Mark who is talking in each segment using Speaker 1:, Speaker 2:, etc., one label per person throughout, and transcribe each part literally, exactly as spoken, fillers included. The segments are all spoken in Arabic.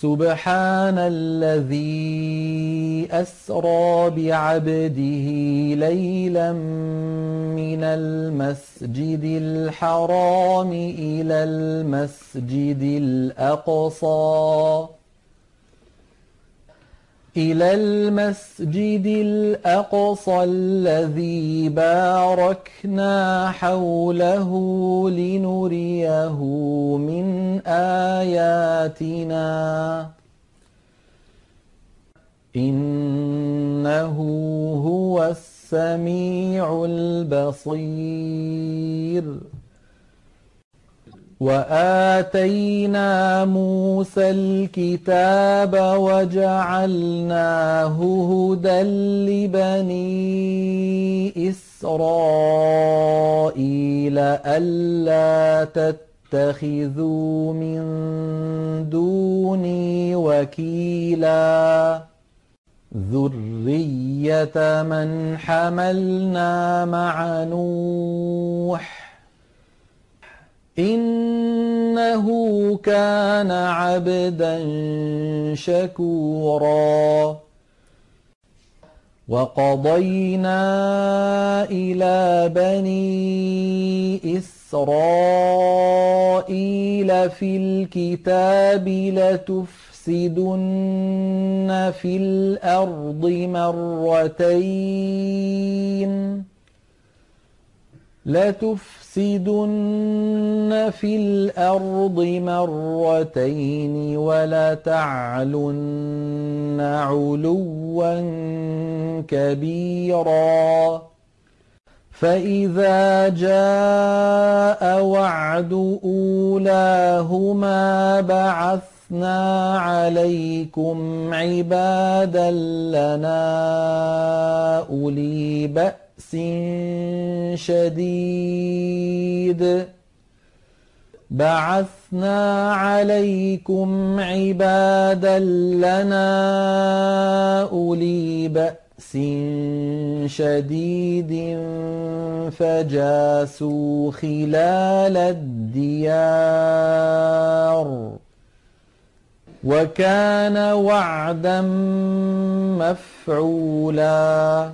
Speaker 1: سبحان الذي أسرى بعبده ليلا من المسجد الحرام إلى المسجد الأقصى إلى المسجد الأقصى الذي باركنا حوله لنريه من آياتنا إنه هو السميع البصير. وآتينا موسى الكتاب وجعلناه هدى لبني إسرائيل ألا تتخذوا من دوني وكيلا ذرية من حملنا مع نوح إنه كان عبدا شكورا. وقضينا إلى بني إسرائيل في الكتاب لتفسدن في الأرض مرتين لتفسدن في الأرض مرتين ولتعلن علوا كبيرا. فإذا جاء وعد أولاهما بعثنا عليكم عبادا لنا أولي بأس شديد بعثنا عليكم عبادا لنا أولي بأس شديد فجاسوا خلال الديار وكان وعدا مفعولا.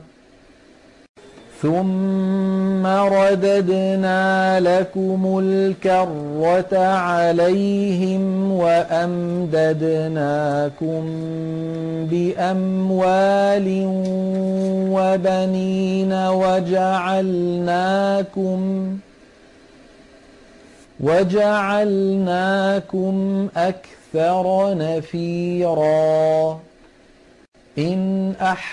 Speaker 1: ثم رددنا لكم الكرة عليهم وأمددناكم بأموال وبنين وجعلناكم وجعلناكم أكثر نفيرا. إن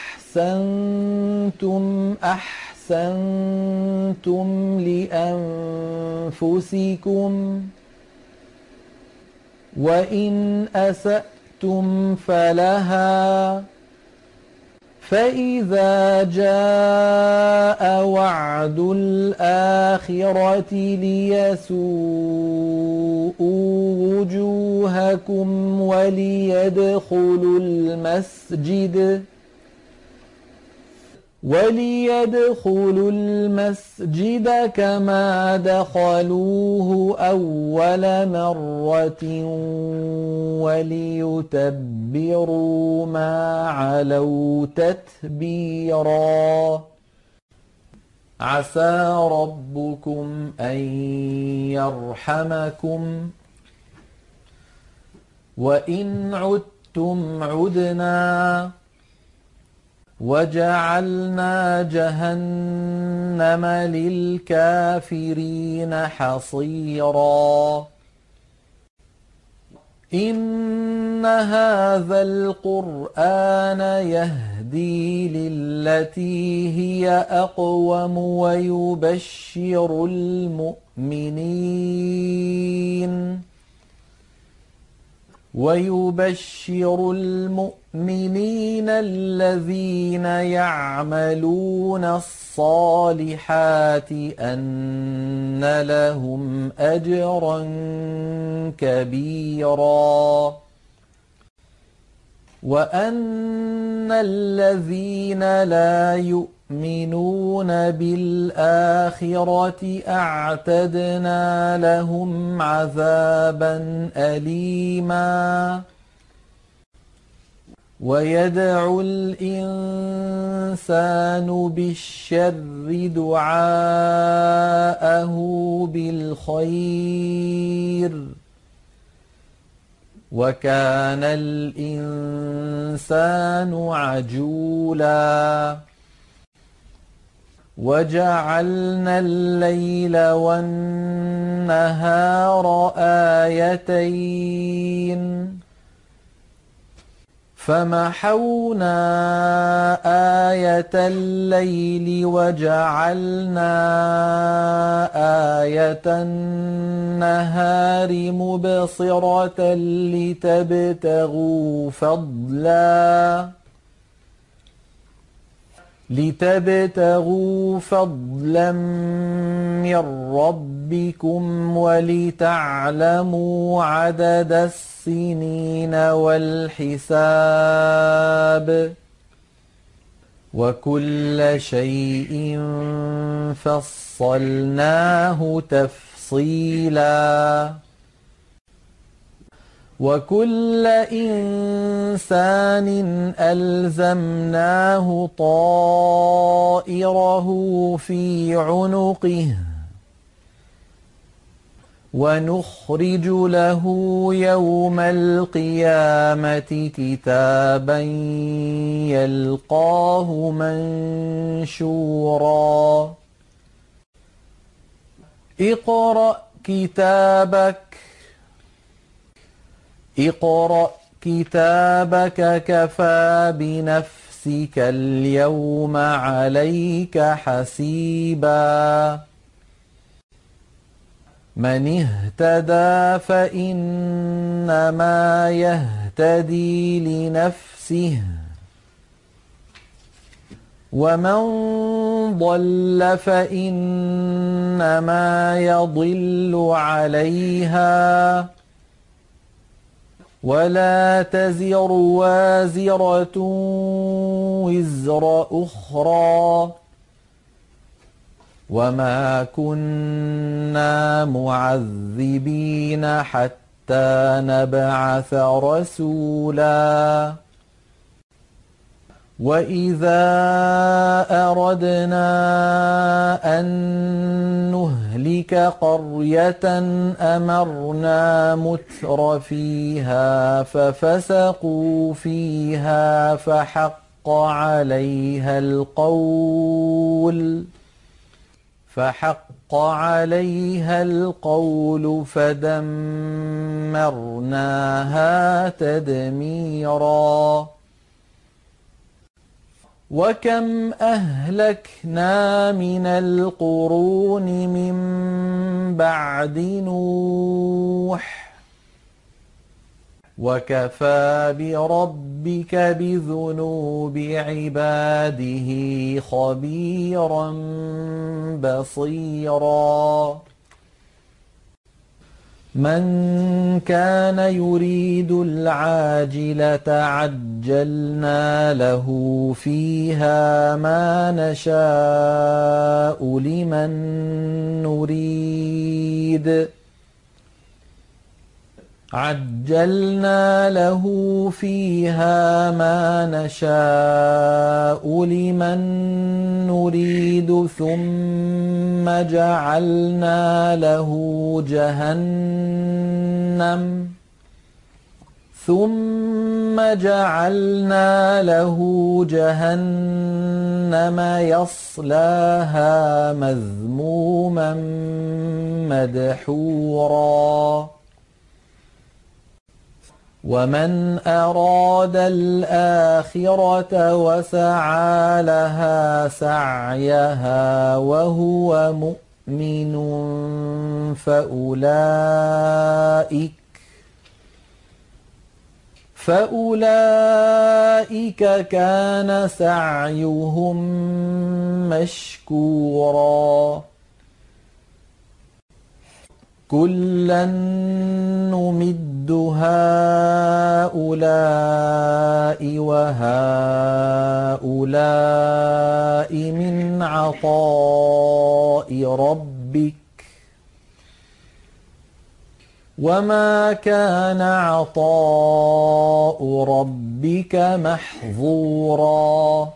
Speaker 1: أحسنتم أحسنتم أحسنتم لأنفسكم وإن أسأتم فلها فإذا جاء وعد الآخرة ليسوءوا وجوهكم وليدخلوا المسجد وليدخلوا المسجد كما دخلوه أول مرة وليتبروا ما علوا تتبيرا. عسى ربكم أن يرحمكم وإن عدتم عدنا وجعلنا جهنم للكافرين حصيرا. إن هذا القرآن يهدي للتي هي أقوم ويبشر المؤمنين ويبشر المؤمنين الذين يعملون الصالحات أن لهم أجرا كبيرا وأن الذين لا يؤمنون بالآخرة أعتدنا لهم عذابا أليما ويدعو الإنسان بالشر دعاءه بالخير وكان الإنسان عجولا وجعلنا الليل والنهار آيتين فمحونا آية الليل وجعلنا آية النهار مبصرة لتبتغوا فضلا لتبتغوا فضلا من ربكم ولتعلموا عدد السنين والحساب وكل شيء فصلناه تفصيلا وكل إنسان ألزمناه طائره في عنقه ونخرج له يوم القيامة كتابا يلقاه منشورا اقرأ كتابك اقرأ كتابك كفى بنفسك اليوم عليك حسيبا من اهتدى فإنما يهتدي لنفسه ومن ضل فإنما يضل عليها ولا تزر وازرة وزر أخرى وما كنا معذبين حتى نبعث رسولا وإذا أردنا أن نهلك قرية أمرنا متر فيها ففسقوا فيها فحق عليها القول فحق عليها القول فدمرناها تدميرا وكم أهلكنا من القرون من بعد نوح وكفى بربك بذنوب عباده خبيرا بصيرا من كان يريد العاجلة عجلنا له فيها ما نشاء لمن نريد عجلنا له فيها ما نشاء لمن نريد ثم جعلنا له جهنم ثم جعلنا له جهنم يصلاها مذموما مدحورا ومن أراد الآخرة وسعى لها سعيها وهو مؤمن فأولئك فأولئك كان سعيهم مشكورا كلا نمد هؤلاء وهؤلاء من عطاء ربك وما كان عطاء ربك ربك محظورا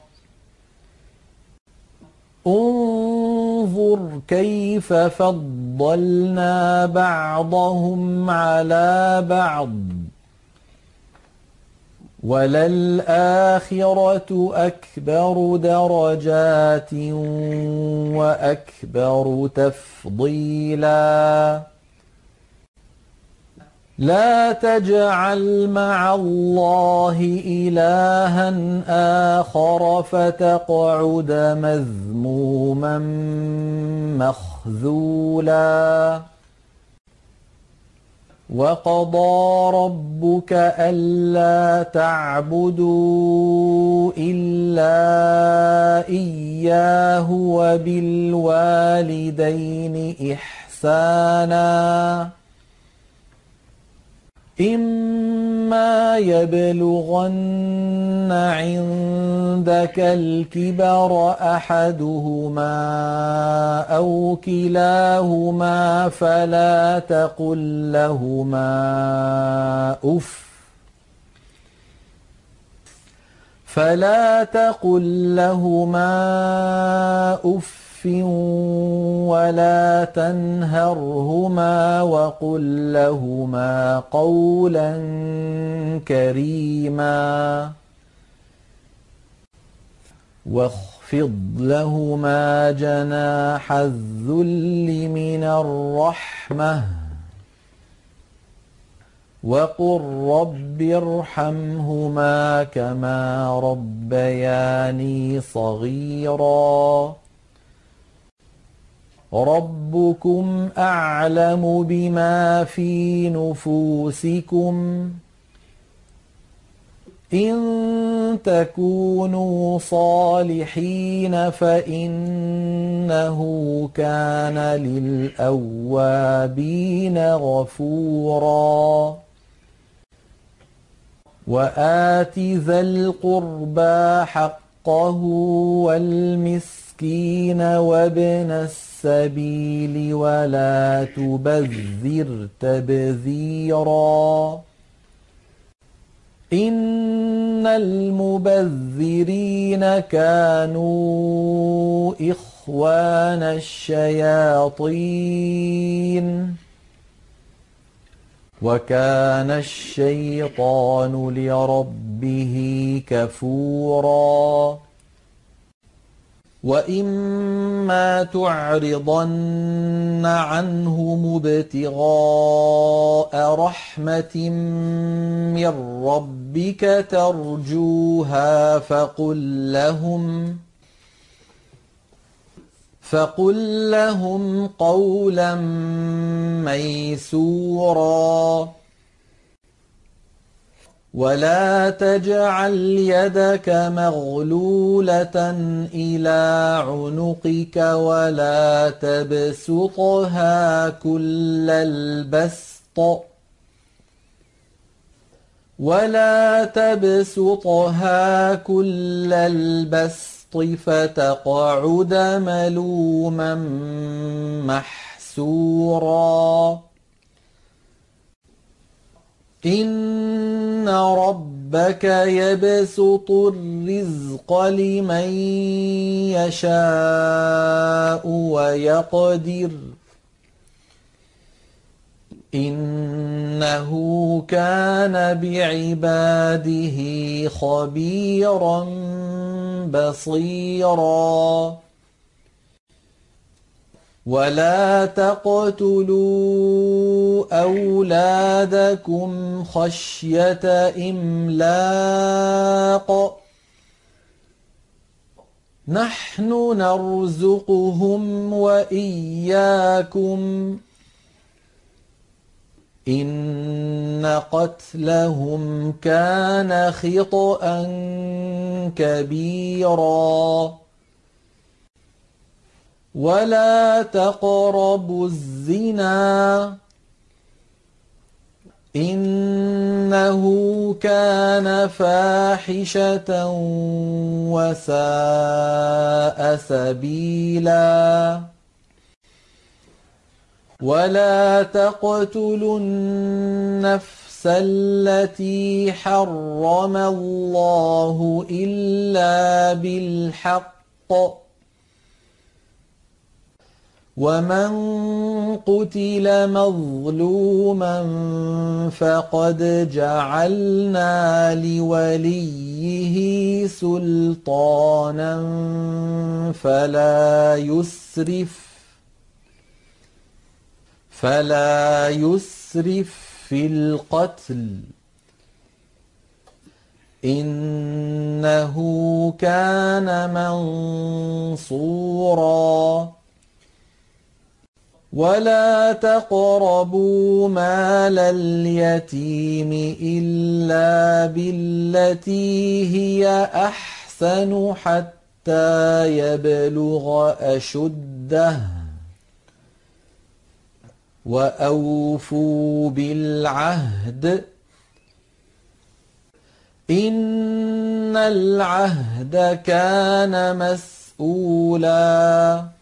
Speaker 1: انظر كيف فضلنا بعضهم على بعض وللآخرة أكبر درجات وأكبر تفضيلا لا تجعل مع الله إلها آخر فتقعد مذموما مخذولا وقضى ربك ألا تعبدوا إلا إياه وبالوالدين إحسانا إما يبلغن عندك الكبر أحدهما أو كلاهما فلا تقل لهما أف فلا تقل لهما أف ولا تنهرهما وقل لهما قولا كريما واخفض لهما جناح الذل من الرحمة وقل رب ارحمهما كما ربياني صغيرا ربكم أعلم بما في نفوسكم إن تكونوا صالحين فإنه كان للأوابين غفورا وآت ذا القربى حقه والمسكين وابن السبيل ولا تبذر تبذيرا إن المبذرين كانوا إخوان الشياطين وكان الشيطان لربه كفورا وإما تعرضن عنهم ابتغاء رحمة من ربك ترجوها فقل لهم فقل لهم قولا ميسورا ولا تجعل يدك مغلولة إلى عنقك ولا تبسطها كل البسط ولا تبسطها كل البسط فتقعد ملوما محسورا إن ربك يبسط الرزق لمن يشاء ويقدر إنه كان بعباده خبيرا بصيرا ولا تقتلوا أولادكم خشية إملاق نحن نرزقهم وإياكم إن قتلهم كان خطأ كبيرا ولا تقربوا الزنا إنه كان فاحشة وساء سبيلا ولا تقتلوا النفس التي حرم الله إلا بالحق ومن قتل مظلوما فقد جعلنا لوليه سلطانا فلا يسرف فلا يسرف في القتل إنه كان منصورا ولا تقربوا مال اليتيم إلا بالتي هي أحسن حتى يبلغ أشده وأوفوا بالعهد إن العهد كان مسؤولا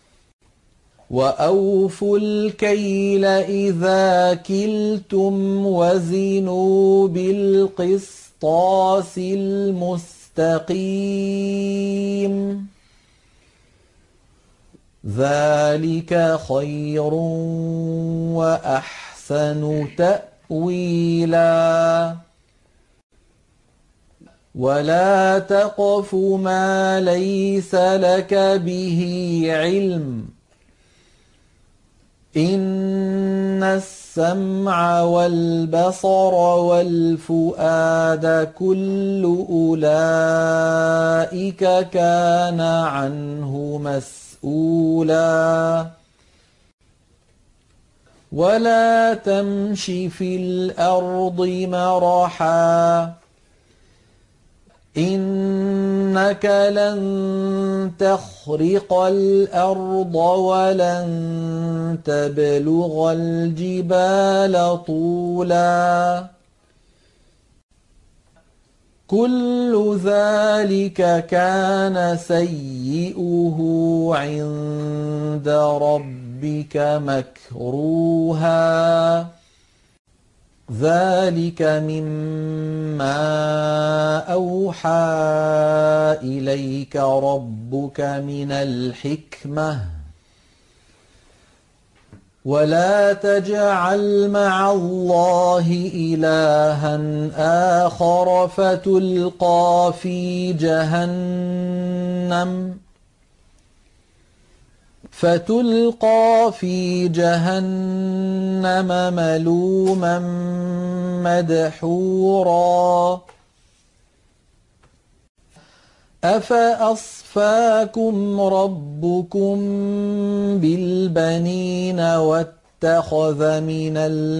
Speaker 1: وأوفوا الكيل إذا كلتم وزنوا بالقسطاس المستقيم ذلك خير وأحسن تأويلا ولا تقف ما ليس لك به علم إن السمع والبصر والفؤاد كل أولئك كان عنه مسؤولا ولا تمش في الأرض مرحا إنك لن تخرق الأرض ولن تبلغ الجبال طولا كل ذلك كان سيئه عند ربك مكروها ذلك مما أوحى إليك ربك من الحكمة ولا تجعل مع الله إلها آخر فتلقى في جهنم فتلقى في جهنم ملوما مدحورا أفأصفاكم ربكم بالبنين واتخذ من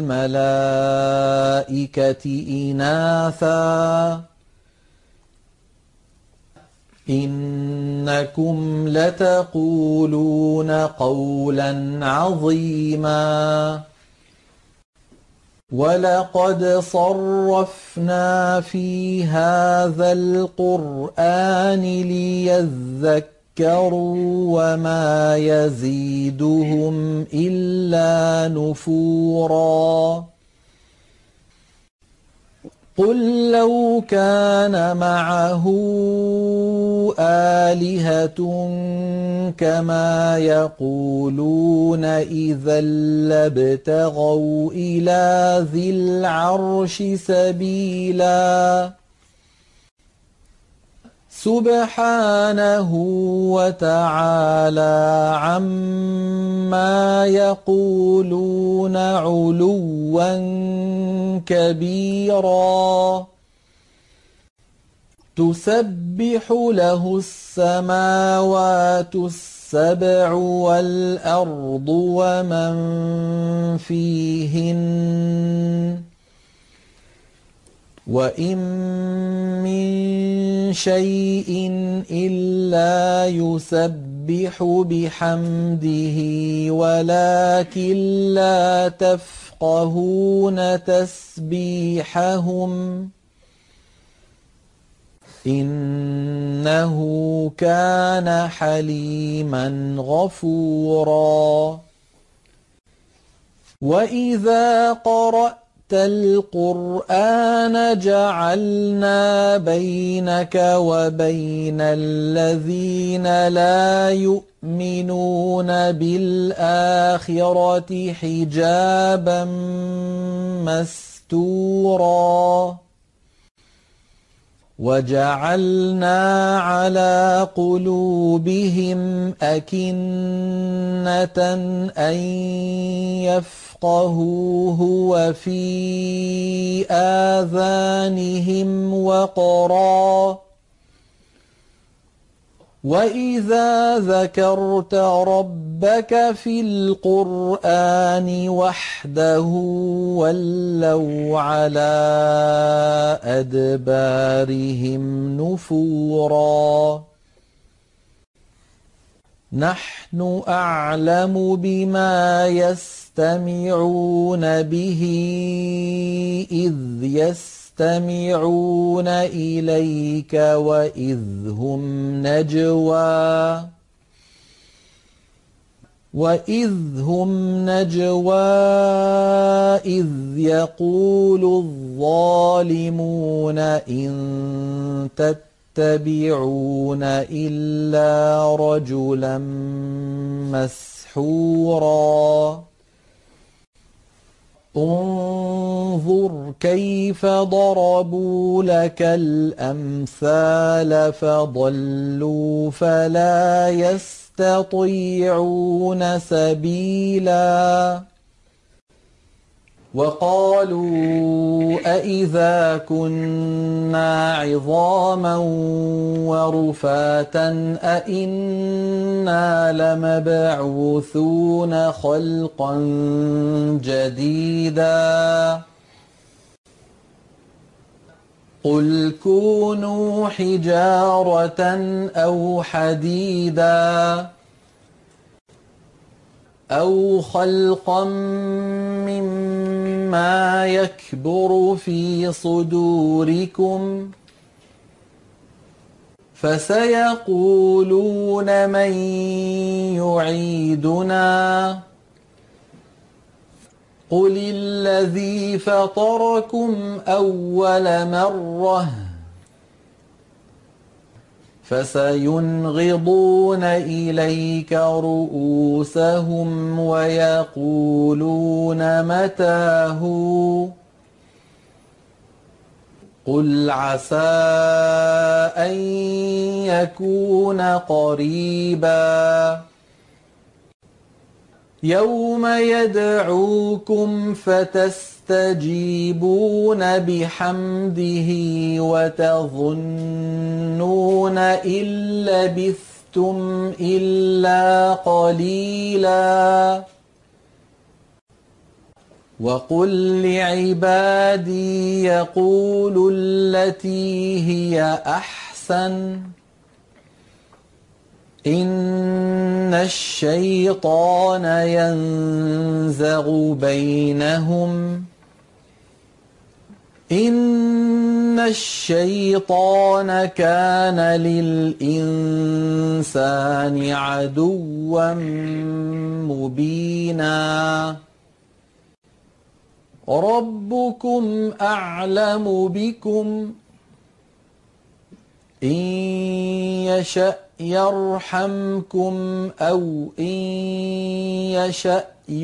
Speaker 1: الملائكة إناثا إنكم لتقولون قولا عظيما ولقد صرفنا في هذا القرآن ليذكروا وما يزيدهم إلا نفورا قل لو كان معه آلهة كما يقولون إذا لابتغوا إلى ذي العرش سبيلا سبحانه وتعالى عما يقولون علوا كبيرا تسبح له السماوات السبع والأرض ومن فيهن وإن من شيء إلا يسبح بحمده ولكن لا تفقهون تسبيحهم إنه كان حليما غفورا وإذا قرأت القرآن جعلنا بينك وبين الذين لا يؤمنون بالآخرة حجابا مستورا وجعلنا على قلوبهم أكنة أن يفقهوه وفي آذانهم وقرا وإذا ذكرت ربك في القرآن وحده ولوا على أدبارهم نفورا نحن أعلم بما يستمعون به إذ يستمعون إليك وإذ هم نجوى وإذ هم نجوى إذ يقول الظالمون إن تتبعون إلا رجلا مسحورا انظر كيف ضربوا لك الأمثال فضلوا فلا يستطيعون سبيلا وقالوا أإذا كنا عظاما ورفاتا أإنا لمبعوثون خلقا جديدا قل كونوا حجارة أو حديدا أو خلقا مما يكبر في صدوركم فسيقولون من يعيدنا قل الذي فطركم أول مرة فسينغضون إليك رؤوسهم ويقولون متى هو قل عسى أن يكون قريبا يوم يدعوكم فتستجيبون بحمده وتظنون إن لبثتم إلا قليلا وقل لعبادي يقولوا التي هي أحسن إن الشيطان ينزغ بينهم إن الشيطان كان للإنسان عدوا مبينا ربكم أعلم بكم إن يشأ يرحمكم أو إن يشأ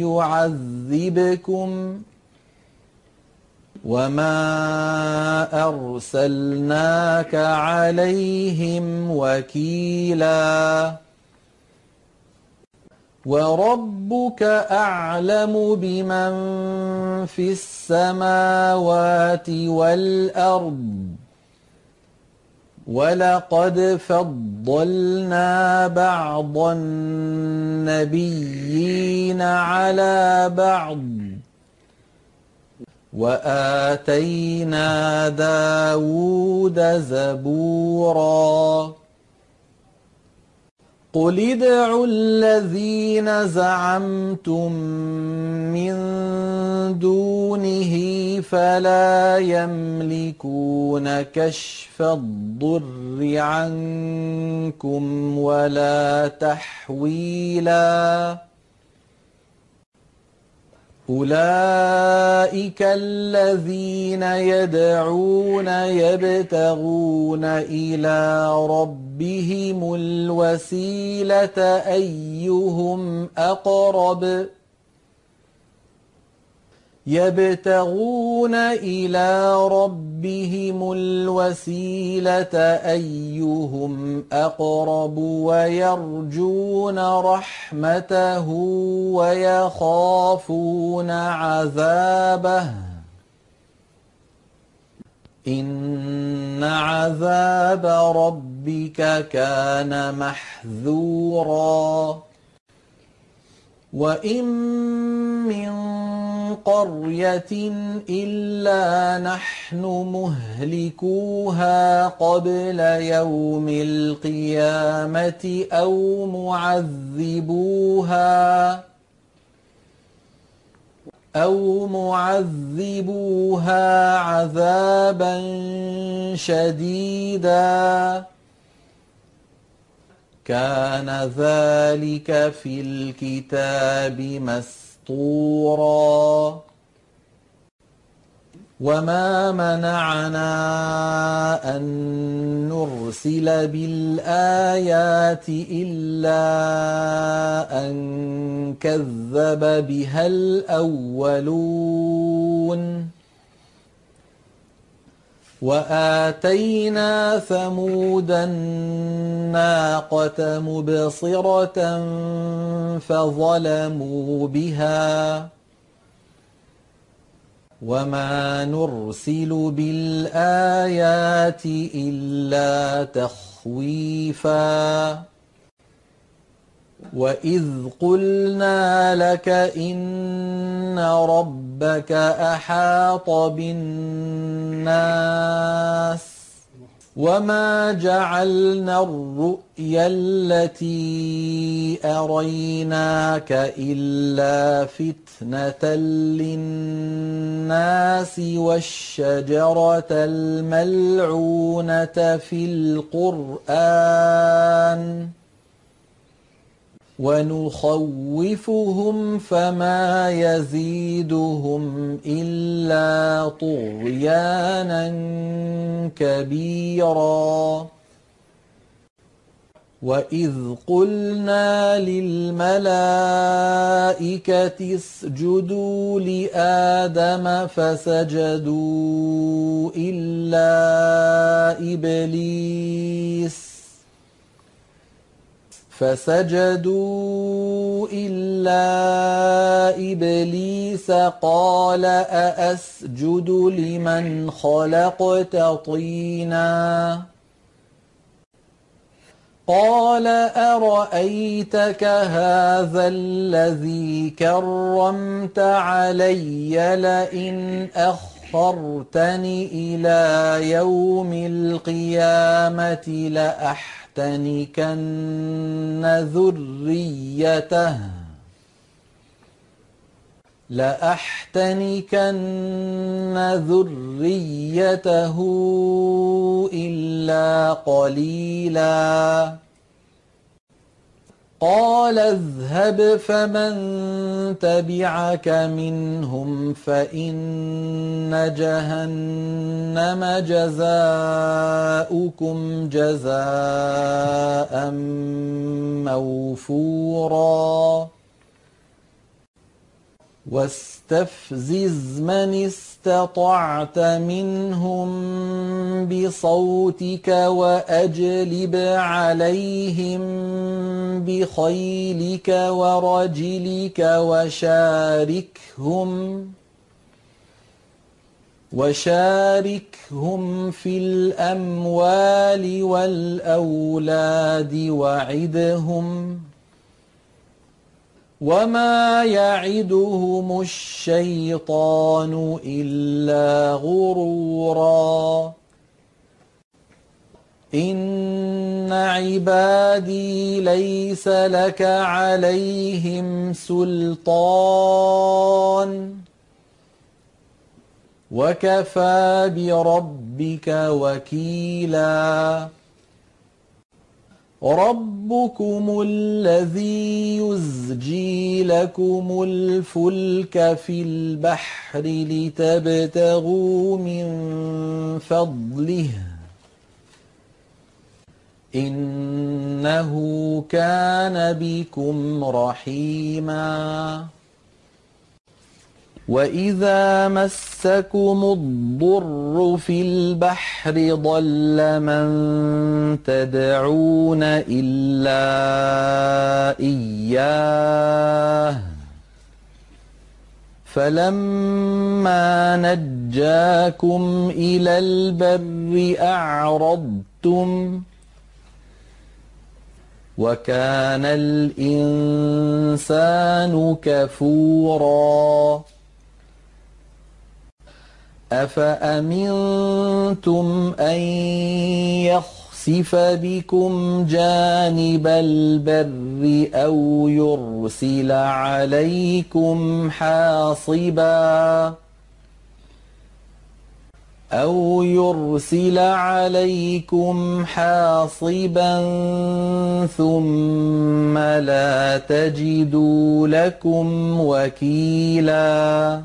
Speaker 1: يعذبكم وما أرسلناك عليهم وكيلا وربك أعلم بمن في السماوات والأرض ولقد فضلنا بعض النبيين على بعض وآتينا داود زبورا قل ادعوا الذين زعمتم من دونه فلا يملكون كشف الضر عنكم ولا تحويلا أولئك الذين يدعون يبتغون إلى ربهم الوسيلة أيهم أقرب يبتغون إلى ربهم الوسيلة أيهم أقرب ويرجون رحمته ويخافون عذابه إن عذاب ربك كان محذورا وإن من قرية إلا نحن مهلكوها قبل يوم القيامة أو معذبوها أو معذبوها عذابا شديدا كان ذلك في الكتاب مسطورا وما منعنا أن نرسل بالآيات إلا أن كذب بها الأولون وآتينا ثمود الناقة مبصرة فظلموا بها وما نرسل بالآيات إلا تخويفا وإذ قلنا لك إن ربك أحاط بالناس وما جعلنا الرؤيا التي أريناك إلا فتنة للناس والشجرة الملعونة في القرآن ونخوفهم فما يزيدهم إلا طغيانا كبيرا وإذ قلنا للملائكة اسجدوا لآدم فسجدوا إلا إبليس فسجدوا إلا إبليس قال أأسجد لمن خلقت طينا قال أرأيتك هذا الذي كرمت علي لئن أخرتني إلى يوم القيامة لأحتنكن ذريته لأحتنكن ذريته إلا قليلا قال اذهب فمن تبعك منهم فإن جهنم جزاؤكم جزاء موفورا واستفزز من استطعت منهم بصوتك وأجلب عليهم بخيلك ورجلك وشاركهم وشاركهم في الأموال والأولاد وعدهم وما يعدهم الشيطان إلا غرورا إن عبادي ليس لك عليهم سلطان وكفى بربك وكيلا ربكم الذي يزجي لكم الفلك في البحر لتبتغوا من فضله إنه كان بكم رحيما وإذا مسكم الضر في البحر ضل من تدعون إلا إياه فلما نجاكم إلى البر أعرضتم وكان الإنسان كفورا أفأمنتم أن يخسف بكم جانب البر أو يرسل عليكم حاصبا أو يرسل عليكم حاصبا ثم لا تجدوا لكم وكيلا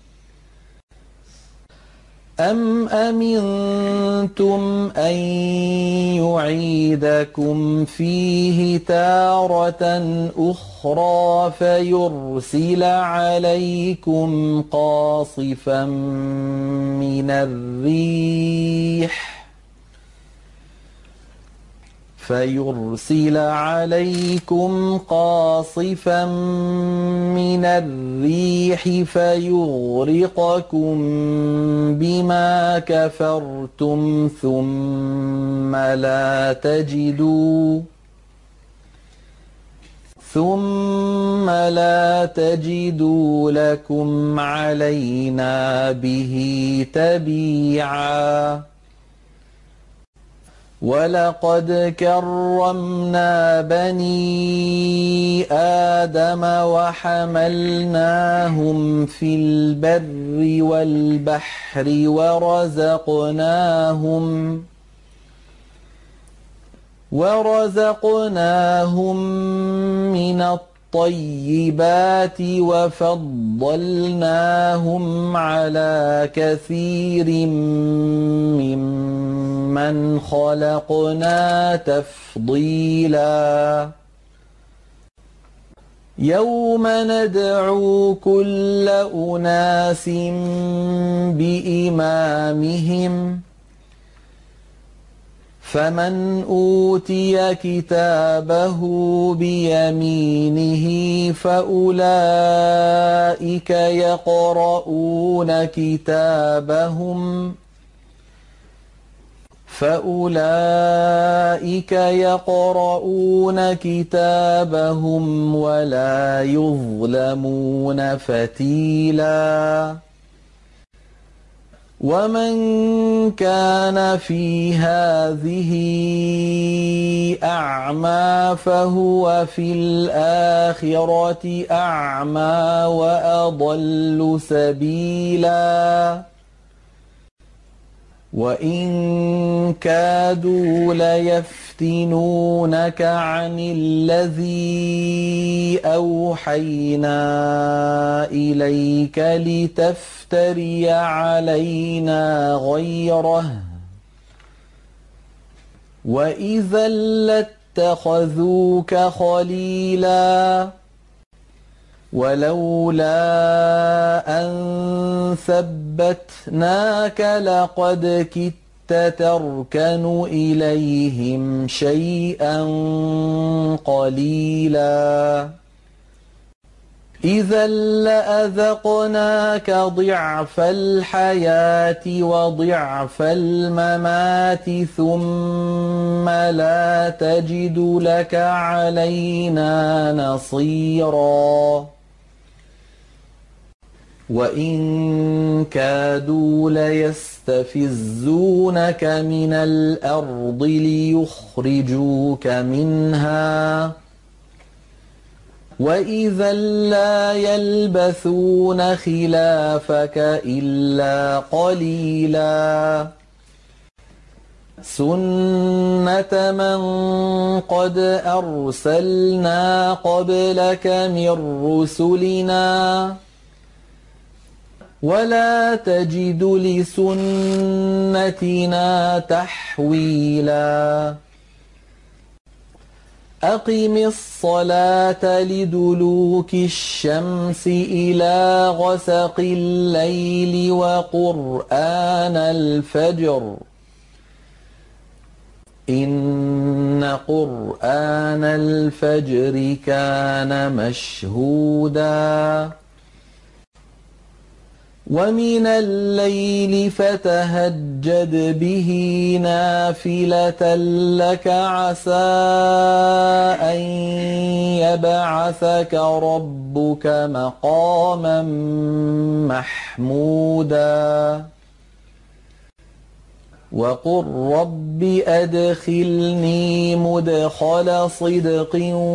Speaker 1: أم أمنتم أن يعيدكم فيه تارة أخرى فيرسل عليكم قاصفا من الريح فيرسل عليكم قاصفا من الريح فيغرقكم بما كفرتم ثم لا تجدوا ثم لا تجدوا لكم علينا به تبيعا ولقد كرمنا بني آدم وحملناهم في البر والبحر ورزقناهم ورزقناهم من الطيبات وفضلناهم على كثير ممن خلقنا تفضيلا يوم ندعو كل أناس بإمامهم فمن أوتي كتابه بيمينه فأولئك يقرؤون كتابهم فأولئك يقرؤون كتابهم ولا يظلمون فتيلا ومن كان في هذه أعمى فهو في الآخرة أعمى وأضل سبيلا وإن كادوا ليفتنونك عن الذي أوحينا إليك لتفتري علينا غيره وإذا لاتخذوك خليلا ولولا أن ثبتناك لقد كدت تركن إليهم شيئا قليلا إذا لأذقناك ضعف الحياة وضعف الممات ثم لا تجد لك علينا نصيرا وإن كادوا ليستفزونك من الأرض ليخرجوك منها وإذا لا يلبثون خلافك إلا قليلا سُنَّةَ مَن قَدْ أَرْسَلْنَا قَبْلَكَ مِن رُّسُلِنَا ۖ وَلَا تَجِدُ لِسُنَّتِنَا تَحْوِيلًا أَقِمِ الصَّلَاةَ لِدُلُوكِ الشَّمْسِ إِلَىٰ غَسَقِ اللَّيْلِ وَقُرْآنَ الْفَجْرِ ۖ إِنَّ قُرْآنَ الْفَجْرِ كَانَ مَشْهُودًا وَمِنَ اللَّيْلِ فَتَهَجَّدْ بِهِ نَافِلَةً لَّكَ عَسَىٰ أَن يَبْعَثَكَ رَبُّكَ مَقَامًا مَّحْمُودًا وَقُل رَّبِّ أَدْخِلْنِي مُدْخَلَ صِدْقٍ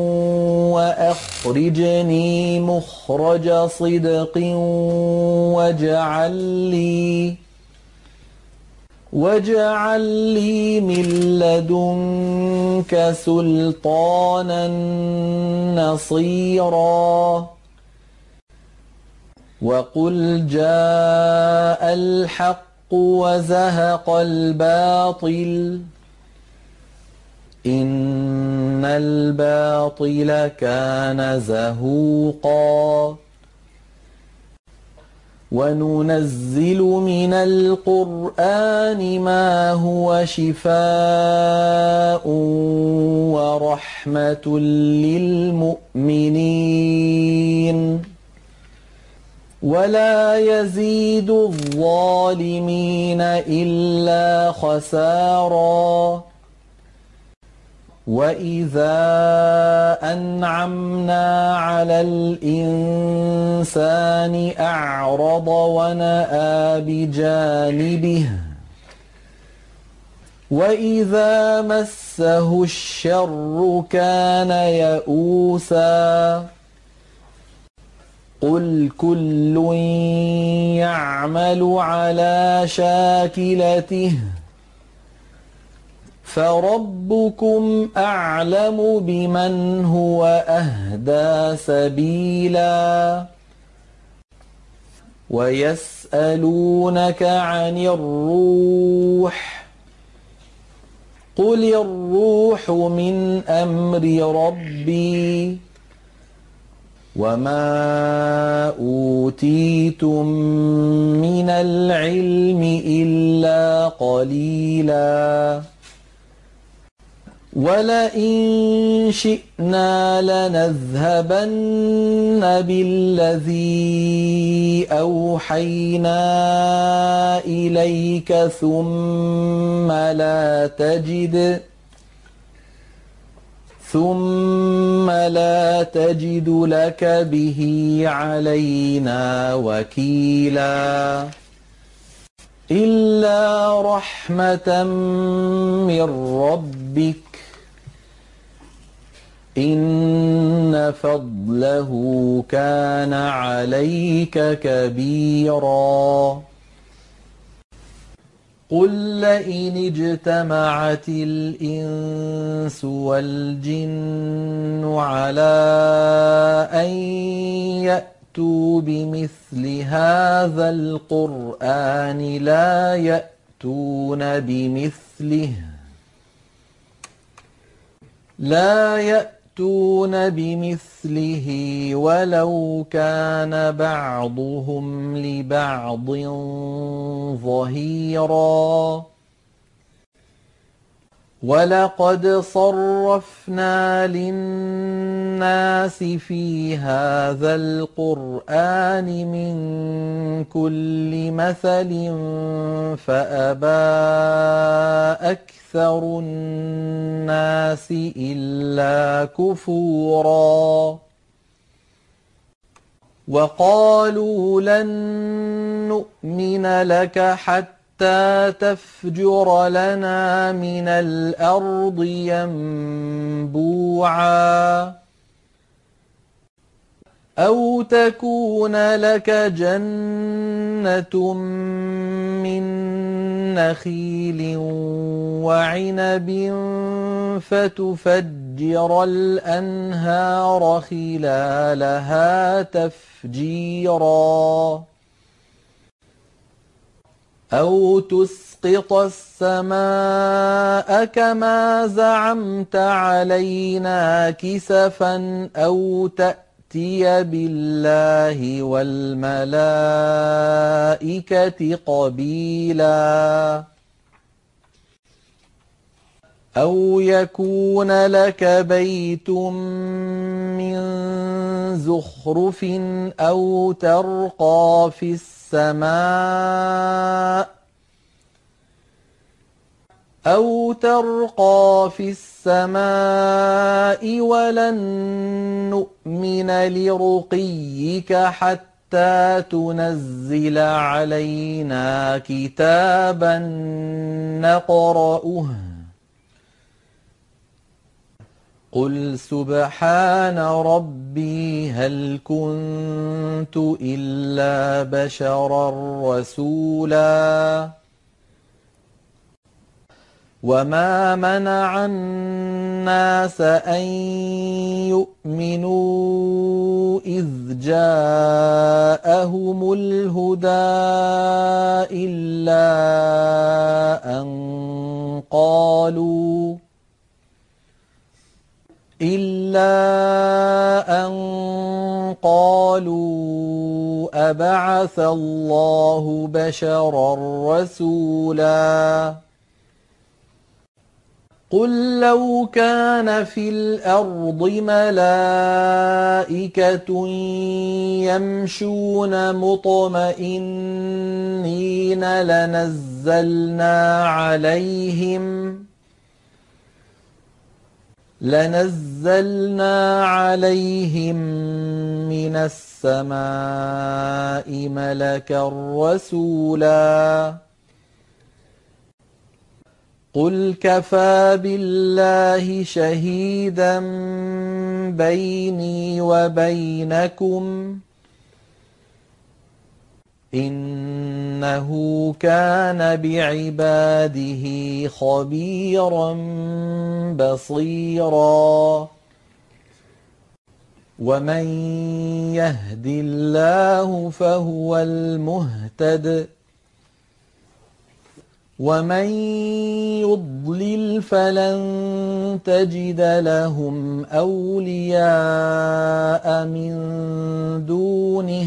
Speaker 1: وَأَخْرِجْنِي مُخْرَجَ صِدْقٍ وَاجْعَل لِّي وَاجْعَل لِّي مِن لَّدُنكَ سُلْطَانًا نَّصِيرًا وَقُلْ جَاءَ الْحَقُّ وَزَهَقَ الْبَاطِلُ إِنَّ الْبَاطِلَ كَانَ زَهُوقًا وَنُنَزِّلُ مِنَ الْقُرْآنِ مَا هُوَ شِفَاءٌ وَرَحْمَةٌ لِّلْمُؤْمِنِينَ وَلَا يَزِيدُ الظَّالِمِينَ إِلَّا خَسَارًا وَإِذَا أَنْعَمْنَا عَلَى الْإِنسَانِ أَعْرَضَ وَنَأَىٰ بِجَانِبِهِ وَإِذَا مَسَّهُ الشَّرُّ كَانَ يَئُوسًا قُلْ كُلٌّ يَعْمَلُ عَلَىٰ شَاكِلَتِهِ فَرَبُّكُمْ أَعْلَمُ بِمَنْ هُوَ أَهْدَىٰ سَبِيلًا وَيَسْأَلُونَكَ عَنِ الرُّوحِ قُلِ الرُّوحُ مِنْ أَمْرِ رَبِّي وَمَا أُوتِيتُم مِّنَ الْعِلْمِ إِلَّا قَلِيلًا وَلَئِن شِئْنَا لَنَذْهَبَنَّ بِالَّذِي أَوْحَيْنَا إِلَيْكَ ثُمَّ لَا تَجِدُ ثُمَّ لَا تَجِدُ لَكَ بِهِ عَلَيْنَا وَكِيلًا إِلَّا رَحْمَةً مِّن رَّبِّكَ إِنَّ فَضْلَهُ كَانَ عَلَيْكَ كَبِيرًا قُل لَّئِنِ اجْتَمَعَتِ الْإِنسُ وَالْجِنُّ عَلَىٰ أَن يَأْتُوا بِمِثْلِ هَٰذَا الْقُرْآنِ لَا يَأْتُونَ بِمِثْلِهِ لَا يَأْتُونَ بِمِثْلِهِ وَلَوْ كَانَ بَعْضُهُمْ لِبَعْضٍ ظَهِيرًا وَلَقَدْ صَرَّفْنَا لِلنَّاسِ فِي هَٰذَا الْقُرْآنِ مِن كُلِّ مَثَلٍ فَأَبَىٰ أَكْثَرُ النَّاسِ إِلَّا كُفُورًا وَقَالُوا لَن نُّؤْمِنَ لَكَ حَتَّىٰ تَفْجُرَ لَنَا مِنَ الْأَرْضِ يَنبُوعًا أَوْ تَكُونَ لَكَ جَنَّةٌ مِّن نَّخِيلٍ وعنب فتفجر الأنهار خلالها تفجيرا أو تسقط السماء كما زعمت علينا كسفا أو تأتي بالله والملائكة قبيلا أو يكون لك بيت من زخرف أو ترقى في السماء أو ترقى في السماء ولن نؤمن لرقيك حتى تنزل علينا كتابا نقرأه قل سبحان ربي هل كنت إلا بشرا رسولا وما منع الناس أن يؤمنوا إذ جاءهم الهدى إلا أن قالوا إلا أن قالوا أبعث الله بشرا رسولا قل لو كان في الأرض ملائكة يمشون مطمئنين لنزلنا عليهم لنزلنا عليهم من السماء ملكا رسولا قل كفى بالله شهيدا بيني وبينكم إنه كان بعباده خبيرا بصيرا ومن يهد الله فهو المهتد ومن يضلل فلن تجد لهم أولياء من دونه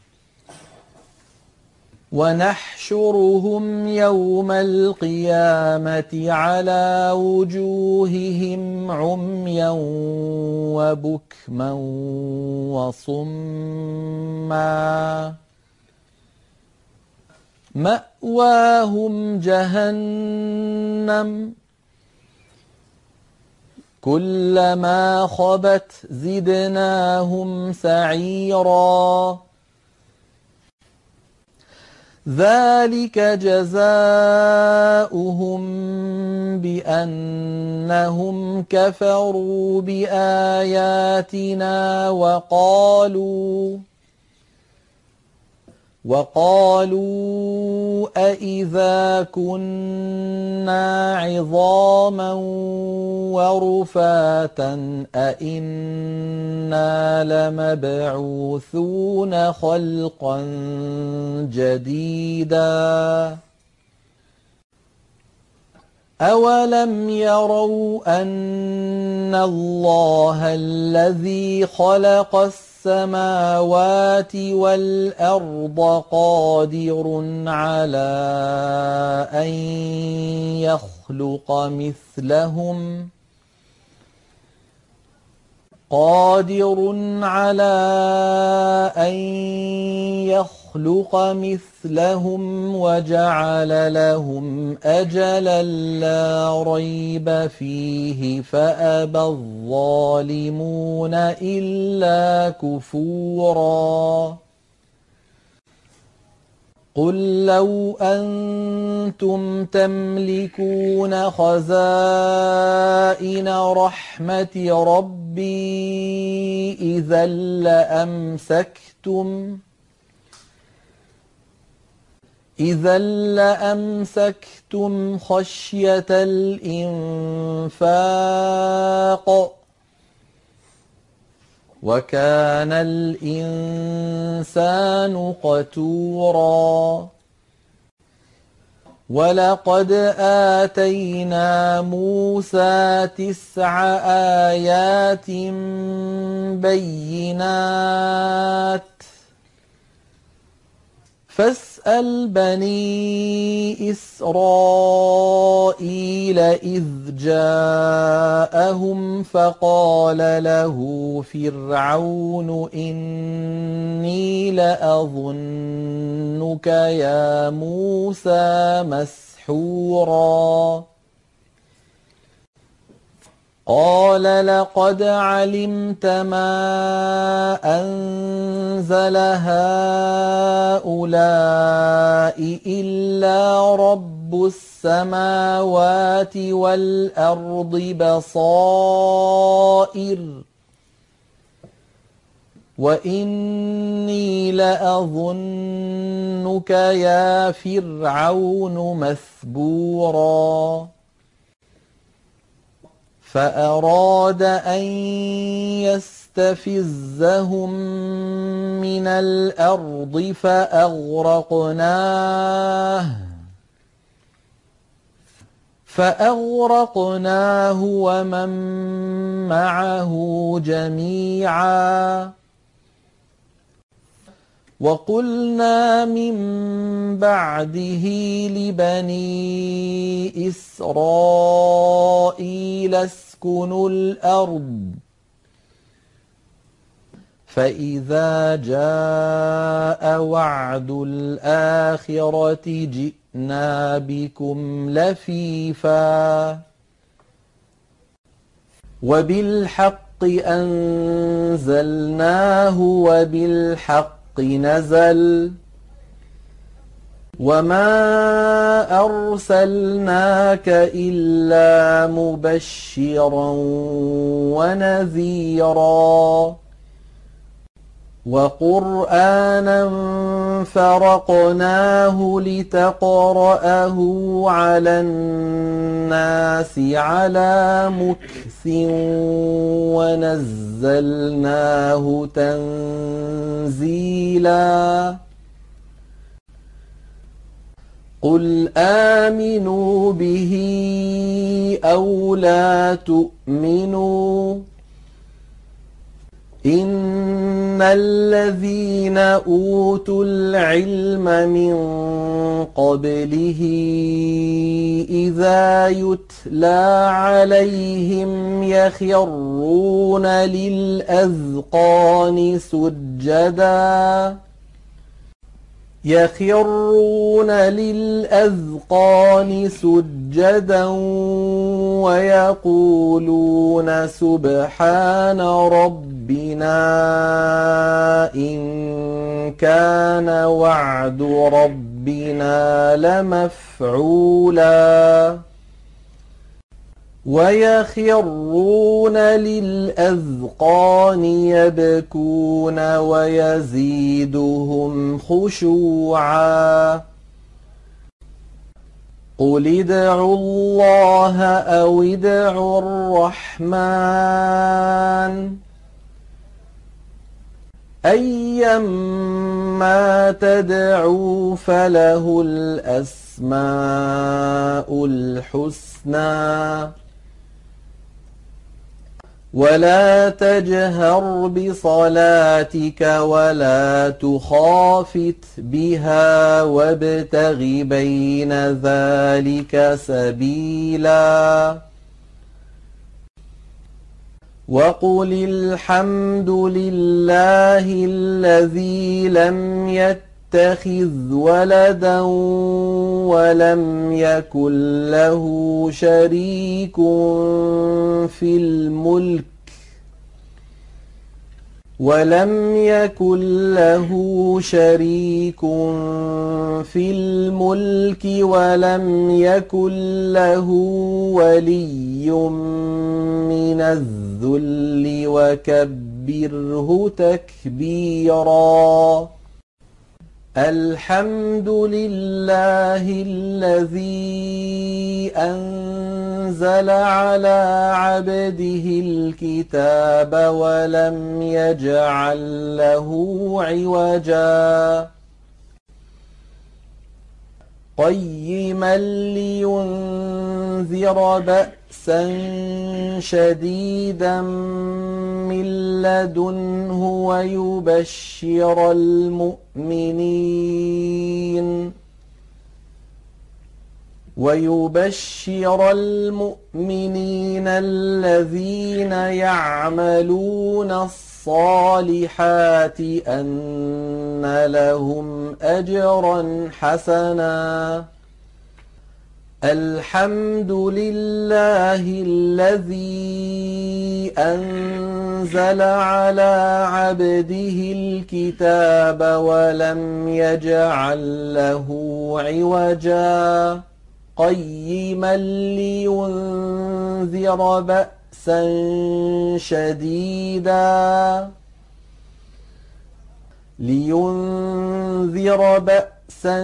Speaker 1: ونحشرهم يوم القيامة على وجوههم عميا وبكما وصما مأواهم جهنم كلما خبت زدناهم سعيرا ذلك جزاؤهم بأنهم كفروا بآياتنا وقالوا وقالوا أإذا كنا عظاما ورفاتا أإنا لمبعوثون خلقا جديدا أولم يروا أن الله الذي خلق السماوات والأرض قادر على أن يخلق مثلهم قادر على أن يخلق مثلهم وجعل لهم أجلا لا ريب فيه فأبى الظالمون إلا كفورا قل لو أنتم تملكون خزائن رحمة ربي إذا لأمسكتم إذا لأمسكتم خشية الإنفاق وكان الإنسان قتورا ولقد آتينا موسى تسع آيات بينات فاسأل بني إسرائيل إذ جاءهم فقال له فرعون إني لأظنك يا موسى مسحورا قال لقد علمت ما أنزل هؤلاء إلا رب السماوات والأرض بصائر وإني لأظنك يا فرعون مثبورا فأراد أن يستفزهم من الأرض فأغرقناه فأغرقناه ومن معه جميعا وقلنا من بعده لبني إسرائيل اسكنوا الأرض فإذا جاء وعد الآخرة جئنا بكم لفيفا وبالحق أنزلناه وبالحق نزل وما أرسلناك إلا مبشرا ونذيرا وقرآنا فرقناه لتقرأه على الناس على مكث ونزلناه تنزيلا قل آمنوا به أو لا تؤمنوا إن الذين أوتوا العلم من قبله إذا يتلى عليهم يخرون للأذقان سجدا يخرون للأذقان سجدا ويقولون سبحان ربنا إن كان وعد ربنا لمفعولا ويخرون للأذقان يبكون ويزيدهم خشوعا قل ادعوا الله أو ادعوا الرحمن أيما تدعوا فله الأسماء الحسنى ولا تجهر بصلاتك ولا تخافت بها وابتغ بين ذلك سبيلا وقل الحمد لله الذي لم يتخذ ولدا ولم يكن له شريك في الملك ولم يكن له شريك في الملك ولم يكن له ولي من الذل وكبره تكبيرا الحمد لله الذي أنزل على عبده الكتاب ولم يجعل له عوجا قيما لينذر بأسا شديدا من لدنه ويبشر المؤمنين ويبشر المؤمنين الذين يعملون الصالحات أن لهم أجرا حسنا الحمد لله الذي أنزل على عبده الكتاب ولم يجعل له عوجا قيما لينذر بأسا شديدا لينذر بأسا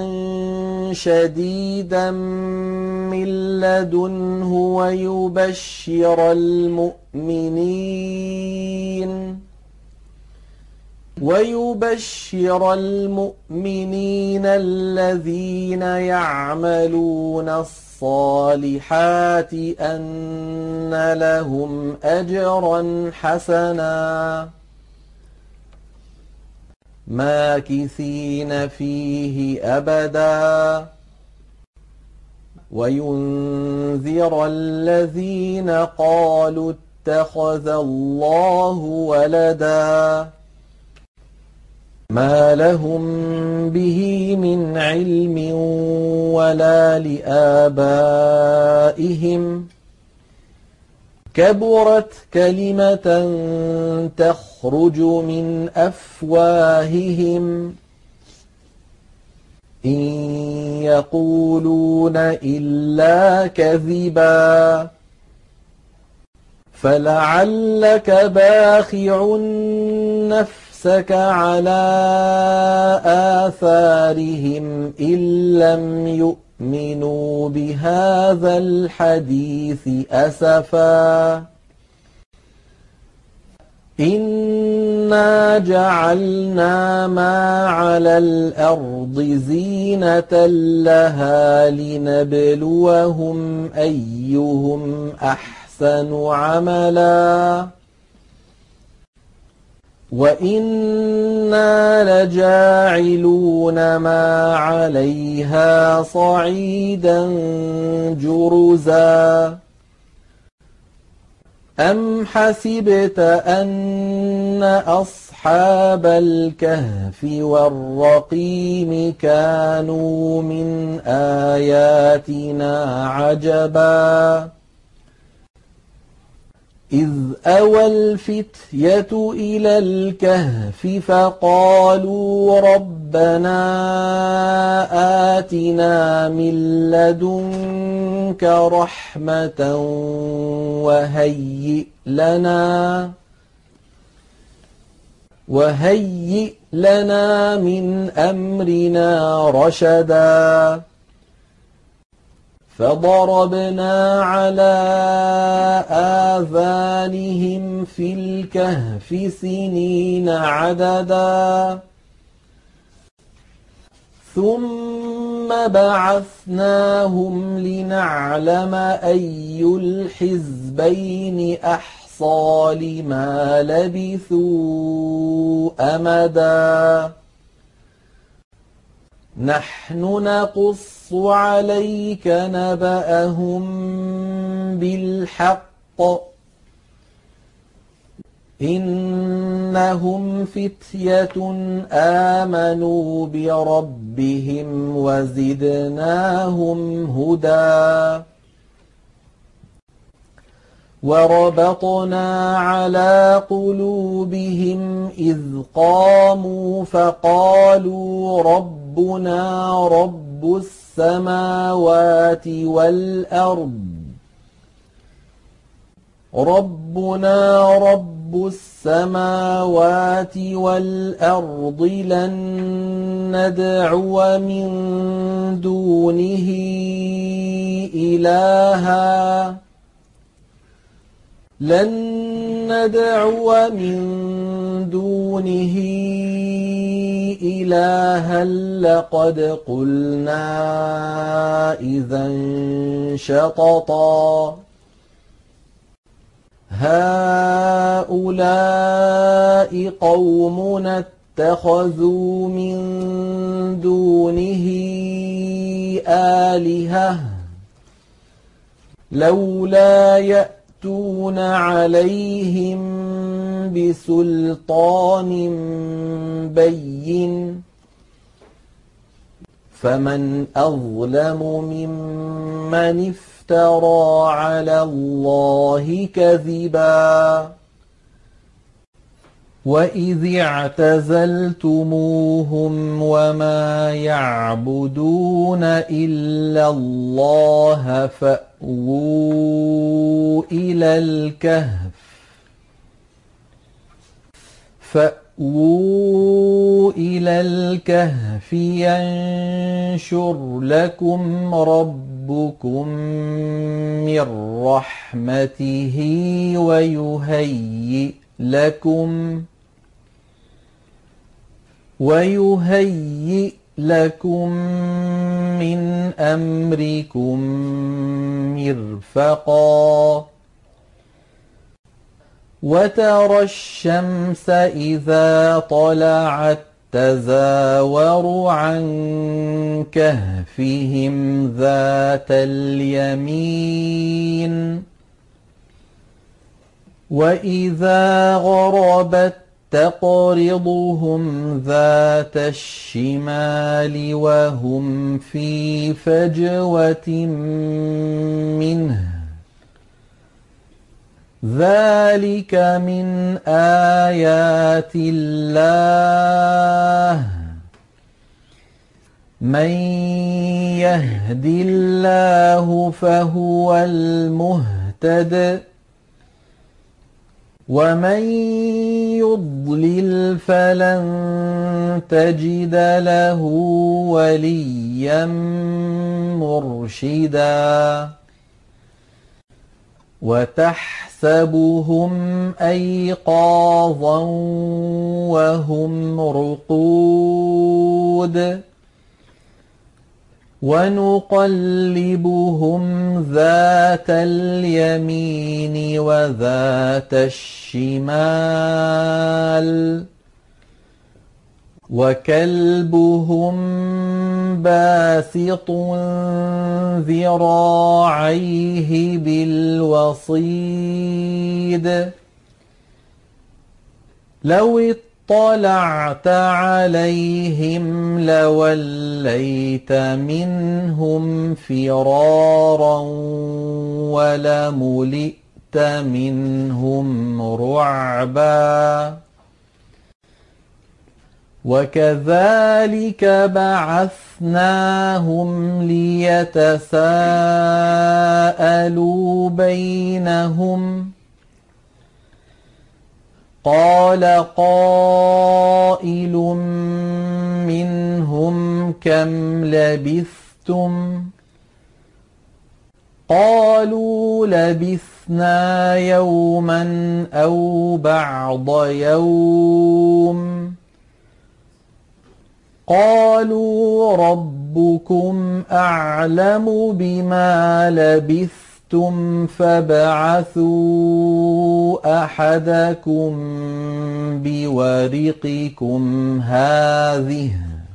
Speaker 1: شديدا من لدنه ويبشر المؤمنين ويبشر المؤمنين الذين يعملون الصالحات أن لهم أجرا حسنا ماكثين فيه أبدا وينذر الذين قالوا اتخذ الله ولدا ما لهم به من علم ولا لآبائهم كبرت كلمة تخرج من أفواههم إن يقولون إلا كذبا فلعلك باخع نفسك على آثارهم إن لم يؤمنوا بهذا الحديث أسفا إنا جعلنا ما على الأرض زينة لها لنبلوهم أيهم أحسن عملا وإنا لجاعلون ما عليها صعيدا جرزا أم حسبت أن أصحاب الكهف والرقيم كانوا من آياتنا عجبا إذ أوى الفتية إلى الكهف فقالوا ربنا آتنا من لدنك رحمة وهيئ لنا وهيئ لنا من أمرنا رشدا فضربنا على آذانهم في الكهف سنين عددا ثم بعثناهم لنعلم أي الحزبين أحصى لما لبثوا أمدا نحن نقص عليك نبأهم بالحق إنهم فتية آمنوا بربهم وزدناهم هدى وربطنا على قلوبهم إذ قاموا فقالوا ربنا رب السماوات والأرض ربنا رب السماوات والأرض لن ندعو من دونه إلها لن ندعو من دونه إلها لقد قلنا إذا شططا هؤلاء قومنا اتخذوا من دونه آلهة لولا يأتون عليهم بسلطان بين فمن أظلم ممن افترى على الله كذبا وإذ اعتزلتموهم وما يعبدون إلا الله فأووا إلى الكهف فأووا إلى الكهف ينشر لكم ربكم من رحمته ويهيئ لكم ويهيئ لكم من أمركم مرفقا وترى الشمس إذا طلعت تزاور عن كهفهم ذات اليمين وإذا غربت تقرضهم ذات الشمال وهم في فجوة منه ذلك من آيات الله من يهد الله فهو المهتد ومن يضلل فلن تجد له وليا مرشدا وتحسبهم أيقاظا وهم رقود ونقلبهم ذات اليمين وذات الشمال وكلبهم باسط ذراعيه بالوصيد لو اطلعت عليهم لوليت منهم فرارا ولملئت منهم رعبا وكذلك بعثناهم ليتساءلوا بينهم قال قائل منهم كم لبثتم قالوا لبثنا يوما أو بعض يوم قالوا ربكم أعلم بما لبثتم فابعثوا أحدكم بورقكم هذه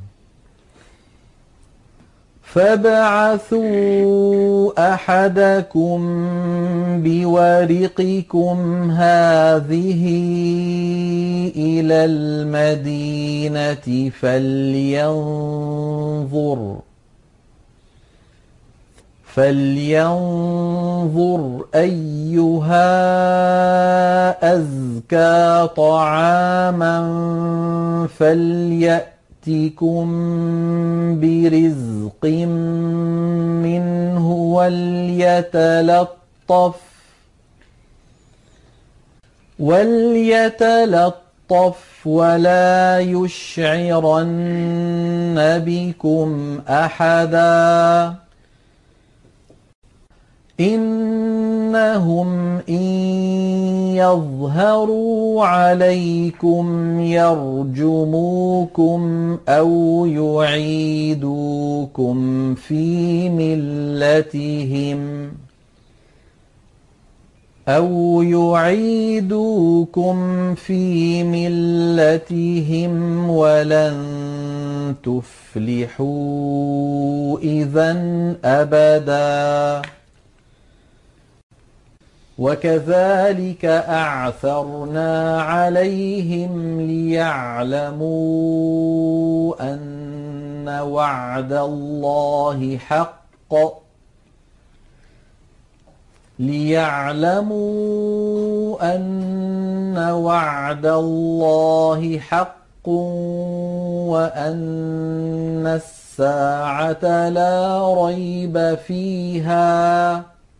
Speaker 1: فابعثوا أحدكم بورقكم هذه إلى المدينة فلينظر فلينظر أيها أزكى طعاما فليأتكم برزق منه وليتلطف وليتلطف يتلطف ولا يشعرن بكم أحدا إنهم إن يظهروا عليكم يرجموكم أو يعيدوكم في ملتهم أو يعيدوكم في ملتهم ولن تفلحوا إذا أبدا وكذلك أعثرنا عليهم ليعلموا أن وعد الله حق ليعلموا أن وعد الله حق وأن الساعة لا ريب فيها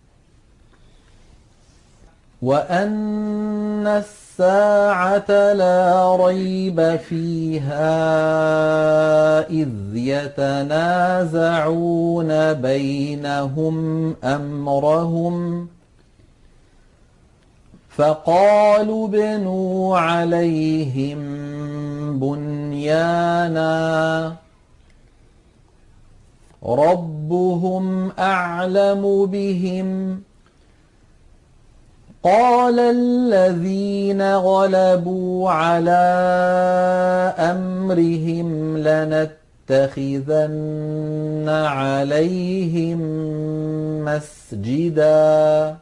Speaker 1: وأن الساعة لا ريب فيها إذ يتنازعون بينهم أمرهم فقالوا ابنوا عليهم بنيانا ربهم أعلم بهم قال الذين غلبوا على أمرهم لنتخذن عليهم مسجدا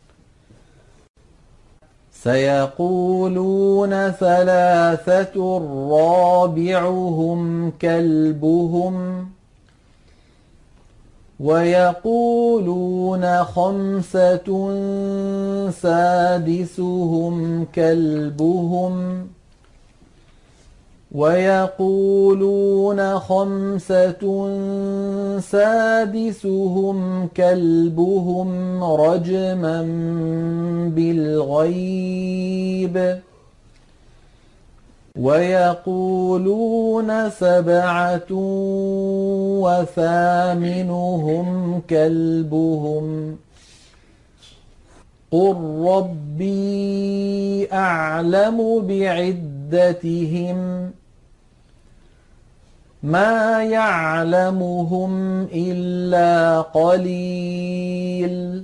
Speaker 1: سيقولون ثلاثة رابعهم كلبهم ويقولون خمسة سادسهم كلبهم ويقولون خمسة سادسهم كلبهم رجما بالغيب ويقولون سبعة وثامنهم كلبهم قل ربي أعلم بعدتهم ما يعلمهم إلا قليل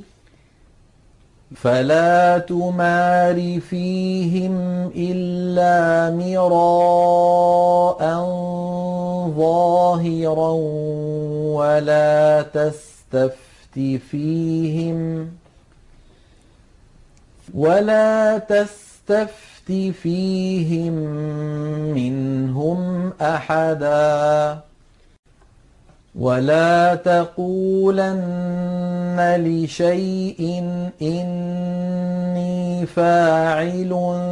Speaker 1: فلا تمار فيهم إلا مراء ظاهرا ولا تستفت فيهم ولا تستفت فيهم منهم أحدا ولا تقولن لشيء إني فاعل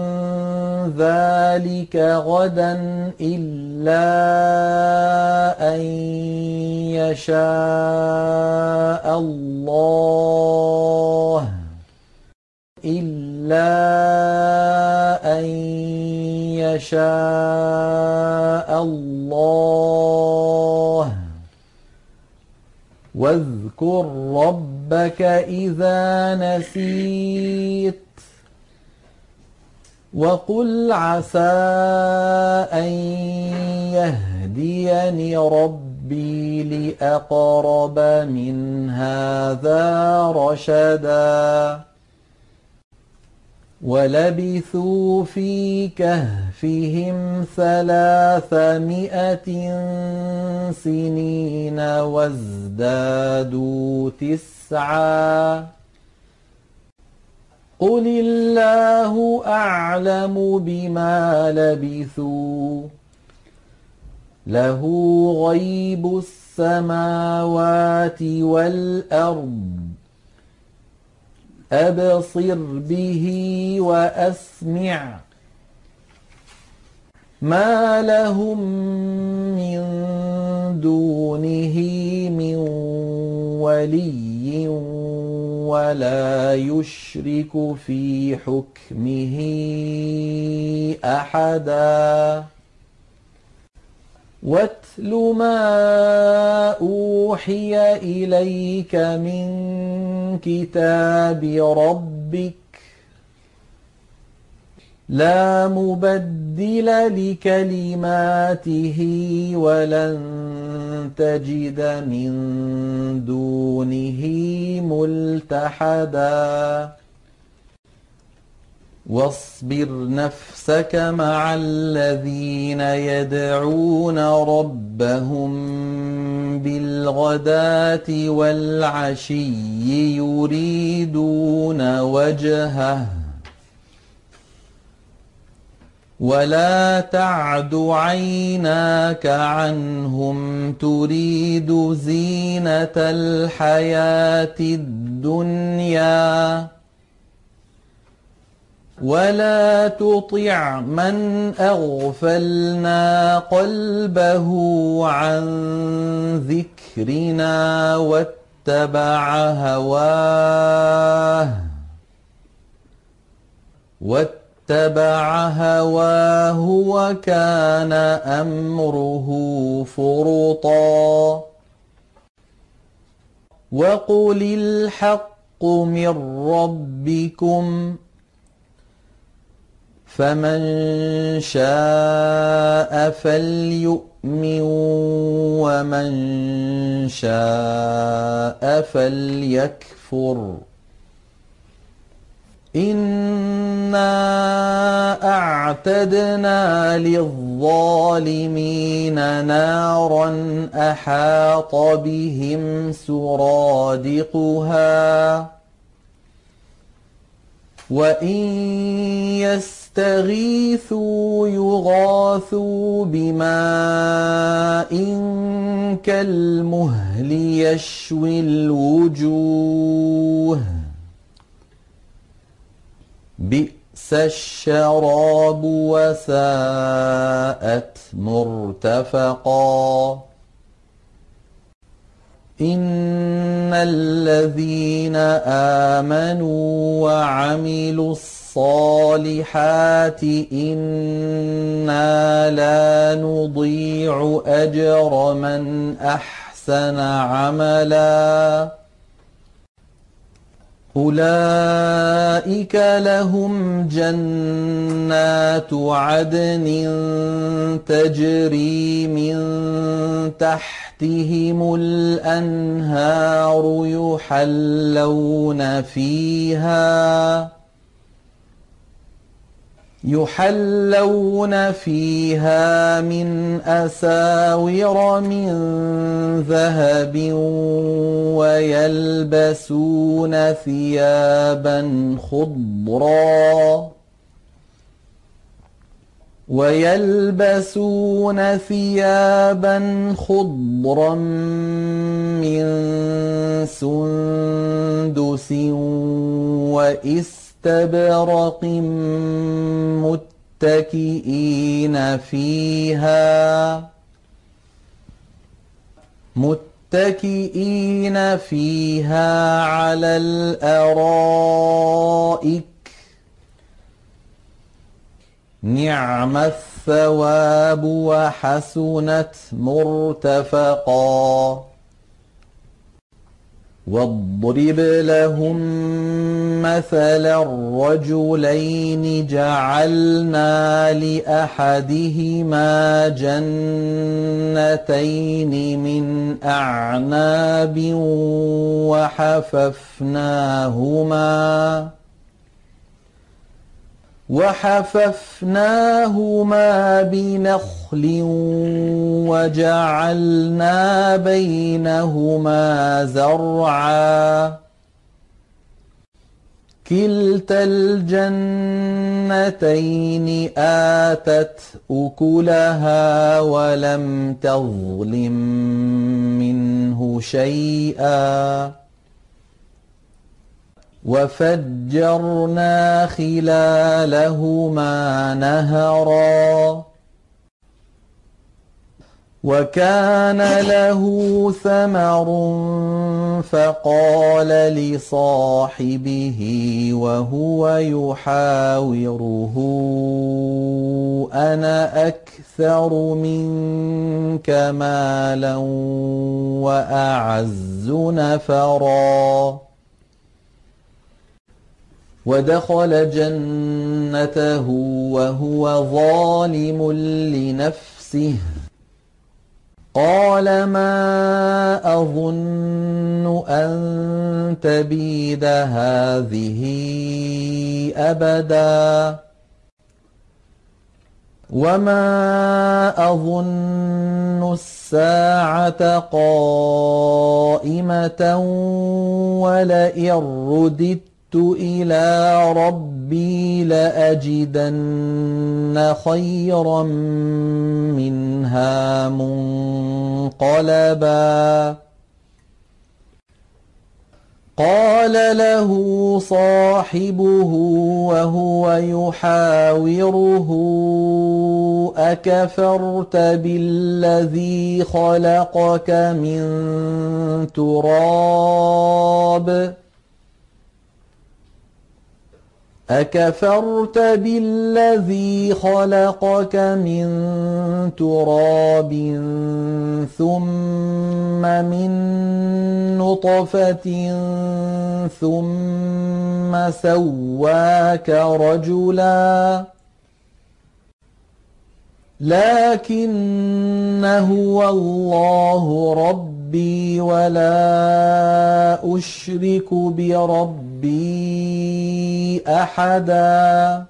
Speaker 1: ذلك غدا إلا أن يشاء الله إلا أن يشاء الله واذكر ربك إذا نسيت وقل عسى أن يهديني ربي لأقرب من هذا رشدا ولبثوا في كهفهم ثلاثمائة سنين وازدادوا تسعا قل الله أعلم بما لبثوا له غيب السماوات والأرض أبصر به وأسمع ما لهم من دونه من ولي ولا يشرك في حكمه أحدا واتل ما أوحي إليك من كتاب ربك لا مبدل لكلماته ولن تجد من دونه ملتحدا واصبر نفسك مع الذين يدعون ربهم بالغداة والعشي يريدون وجهه ولا تعد عيناك عنهم تريد زينة الحياة الدنيا ولا تطع من أغفلنا قلبه عن ذكرنا واتبع هواه واتبع هواه وكان أمره فرطا وقل الحق من ربكم فمن شاء فليؤمن ومن شاء فليكفر إنا أعتدنا للظالمين نارا أحاط بهم سرادقها وإن يستغيثوا يغاثوا بماء كالمهل يشوي الوجوه بئس الشراب وساءت مرتفقا إن الذين آمنوا وعملوا الصالحات إنا لا نضيع أجر من أحسن عملا أولئك لهم جنات عدن تجري من تحتهم الأنهار يحلون فيها يحلون فيها من أساور من ذهب ويلبسون ثيابا خضرا ويلبسون ثيابا خضرا من سندس وإستبرق متكئين فيها متكئين فيها على الأرائك نعم الثواب وحسنت مرتفقا واضرب لهم مثلا الرجلين جعلنا لأحدهما جنتين من أعناب وحففناهما وحففناهما بنخل وجعلنا بينهما زرعا كلتا الجنتين آتت أكلها ولم تظلم منه شيئا وفجرنا خلالهما نهرا وكان له ثمر فقال لصاحبه وهو يحاوره أنا أكثر منك مالا وأعز نفرا ودخل جنته وهو ظالم لنفسه قال ما أظن أن تبيد هذه أبدا وما أظن الساعة قائمة ولئن رددت إلى ربي لأجدن خيرا منها منقلبا قال له صاحبه وهو يحاوره أكفرت بالذي خلقك من تراب أكفرت بالذي خلقك من تراب ثم من نطفة ثم سواك رجلا لكن هو الله ربي ولا أشرك بربي أحدا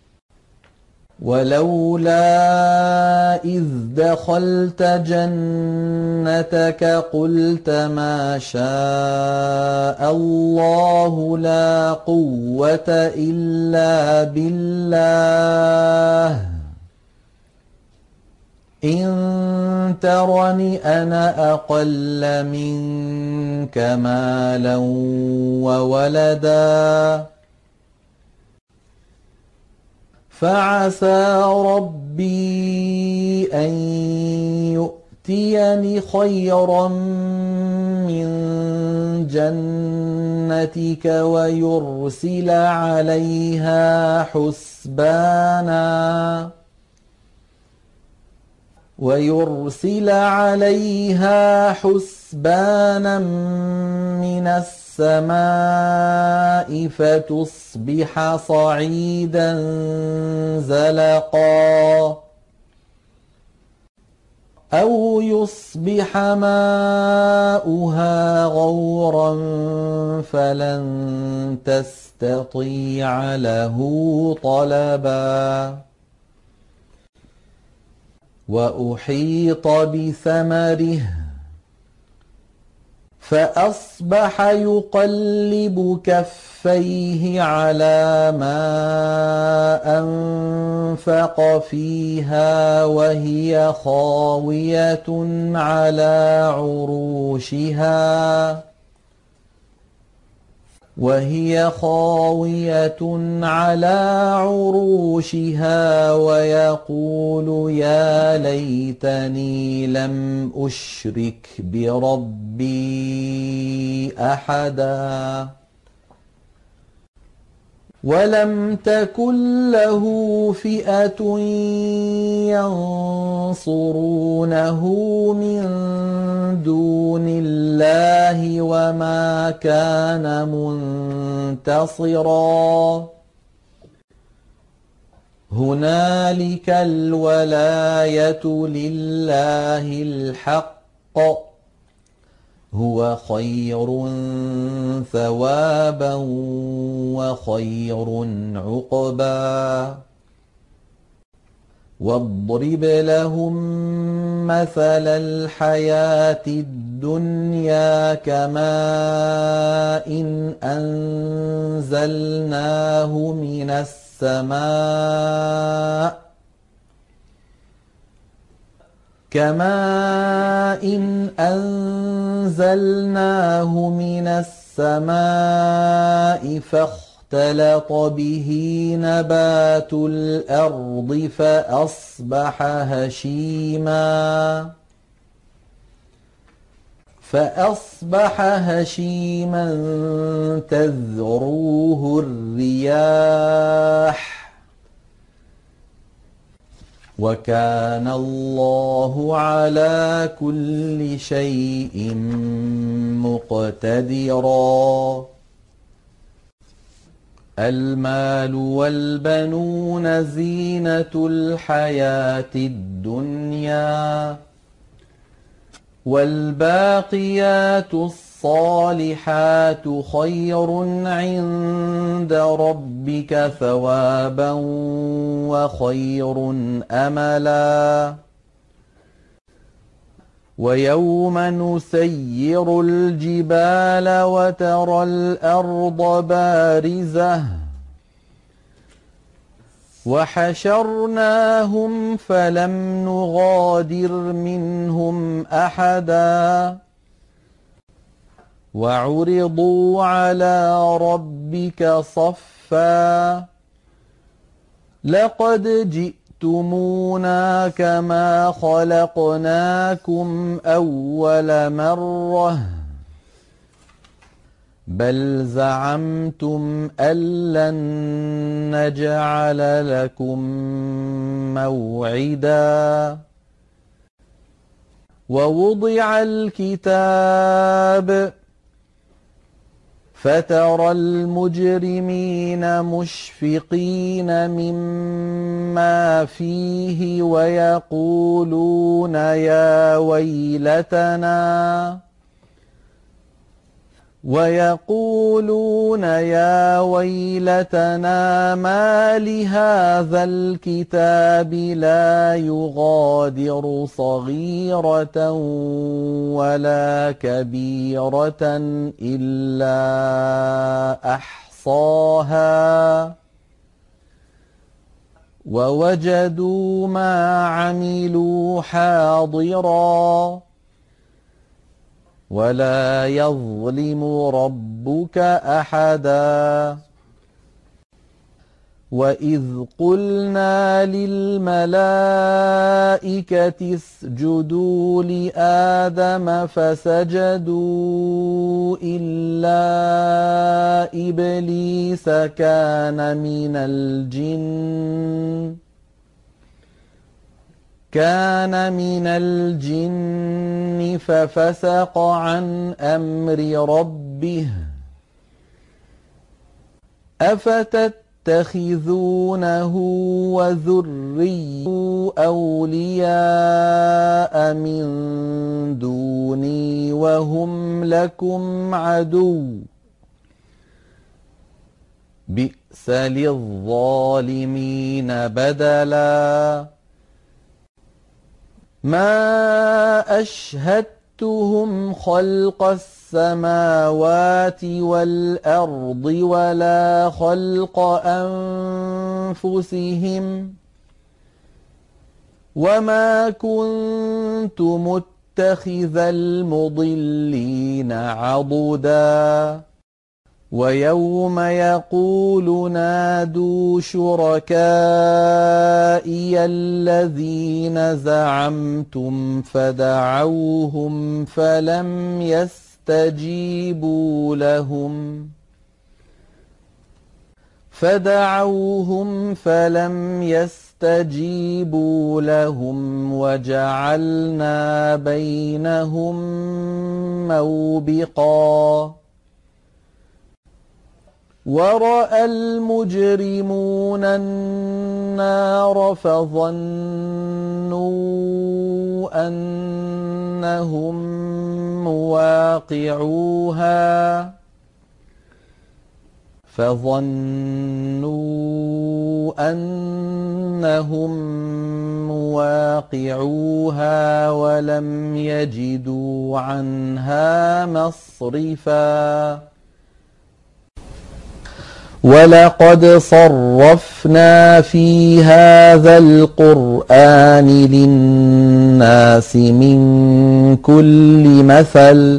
Speaker 1: ولولا إذ دخلت جنتك قلت ما شاء الله لا قوة إلا بالله إن ترني أنا أقل منك مالا وولدا فعسى ربي أن يؤتيني خيرا من جنتك ويرسل عليها حسبانا ويرسل عليها حسبانا من السماء فتصبح صعيدا زلقا أو يصبح ماؤها غورا فلن تستطيع له طلبا وأحيط بثمره فأصبح يقلب كفيه على ما أنفق فيها وهي خاوية على عروشها وهي خاوية على عروشها ويقول يا ليتني لم أشرك بربي أحدا ولم تكن له فئة ينصرونه من دون الله وما كان منتصرا هنالك الولاية لله الحق هو خير ثوابا وخير عقبا واضرب لهم مثل الحياة الدنيا كماء إن أنزلناه من السماء كماء إن أنزلناه من السماء فاختلط به نبات الأرض فأصبح هشيما فأصبح هشيما تذروه الرياح وكان الله على كل شيء مقتدرا. المال والبنون زينة الحياة الدنيا والباقيات الصالحات خير عند ربك ثوابا وخير أملا. ويوم نسير الجبال وترى الأرض بارزة وحشرناهم فلم نغادر منهم أحدا وعرضوا على ربك صفا لقد جئتمونا كما خلقناكم أول مرة بل زعمتم أن لن نجعل لكم موعدا. ووضع الكتاب فترى المجرمين مشفقين مما فيه ويقولون يا ويلتنا ويقولون يا ويلتنا ما لهذا الكتاب لا يغادر صغيرة ولا كبيرة إلا أحصاها ووجدوا ما عملوا حاضرا ولا يظلم ربك أحدا. وإذ قلنا للملائكة اسجدوا لآدم فسجدوا إلا إبليس كان من الجن كان من الجن ففسق عن أمر ربه أفتتخذونه وذريته أولياء من دوني وهم لكم عدو بئس للظالمين بدلا. ما أشهدتهم خلق السماوات والأرض ولا خلق أنفسهم وما كنت متخذ المضلين عضدا. ويوم يقول نادوا شركائي الذين زعمتم فدعوهم فلم يستجيبوا لهم فدعوهم فلم يستجيبوا لهم وجعلنا بينهم موبقا. ورأى المجرمون النار فظنوا أنهم مواقعوها فظنوا أنهم مواقعوها ولم يجدوا عنها مصرفا. ولقد صرفنا في هذا القرآن للناس من كل مثل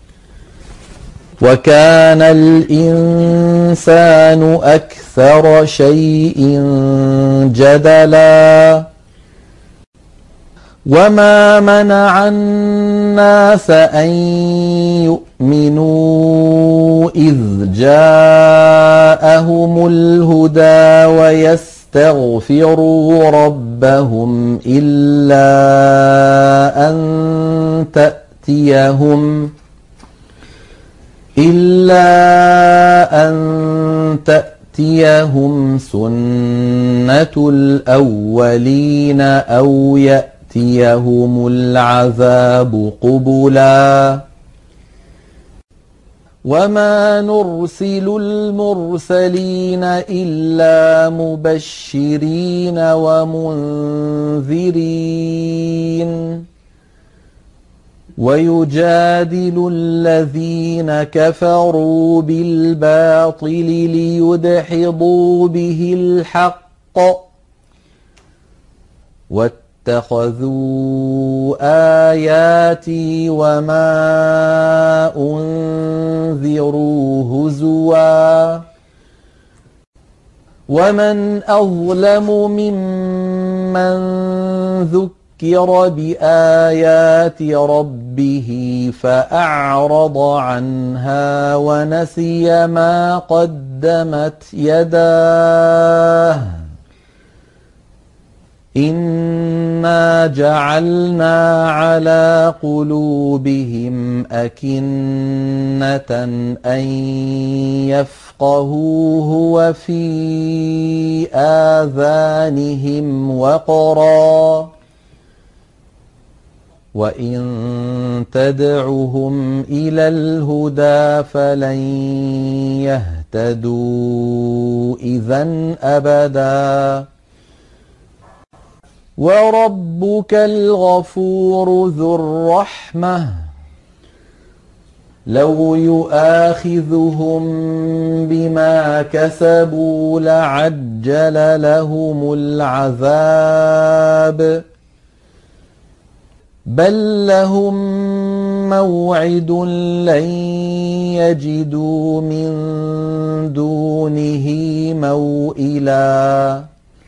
Speaker 1: وكان الإنسان أكثر شيء جدلا. وما منع الناس أن يؤمنوا إذ جاءهم الهدى ويستغفروا ربهم إلا أن تأتيهم إلا أن تأتيهم سنة الأولين أو يأتيهم العذاب قبلا وما نرسل المرسلين إلا مبشرين ومنذرين ويجادل الذين كفروا بالباطل ليدحضوا به الحق واتخذوا آياتي وما أنذروا هزوا ومن أظلم ممن ذكر ذكر بآيات ربه فأعرض عنها ونسي ما قدمت يداه إنا جعلنا على قلوبهم أكنة أن يفقهوه وفي آذانهم وقرا وإن تدعهم إلى الهدى فلن يهتدوا إذا أبدا وربك الغفور ذو الرحمة لو يؤاخذهم بما كسبوا لعجل لهم العذاب بل لهم موعد لن يجدوا من دونه موئلا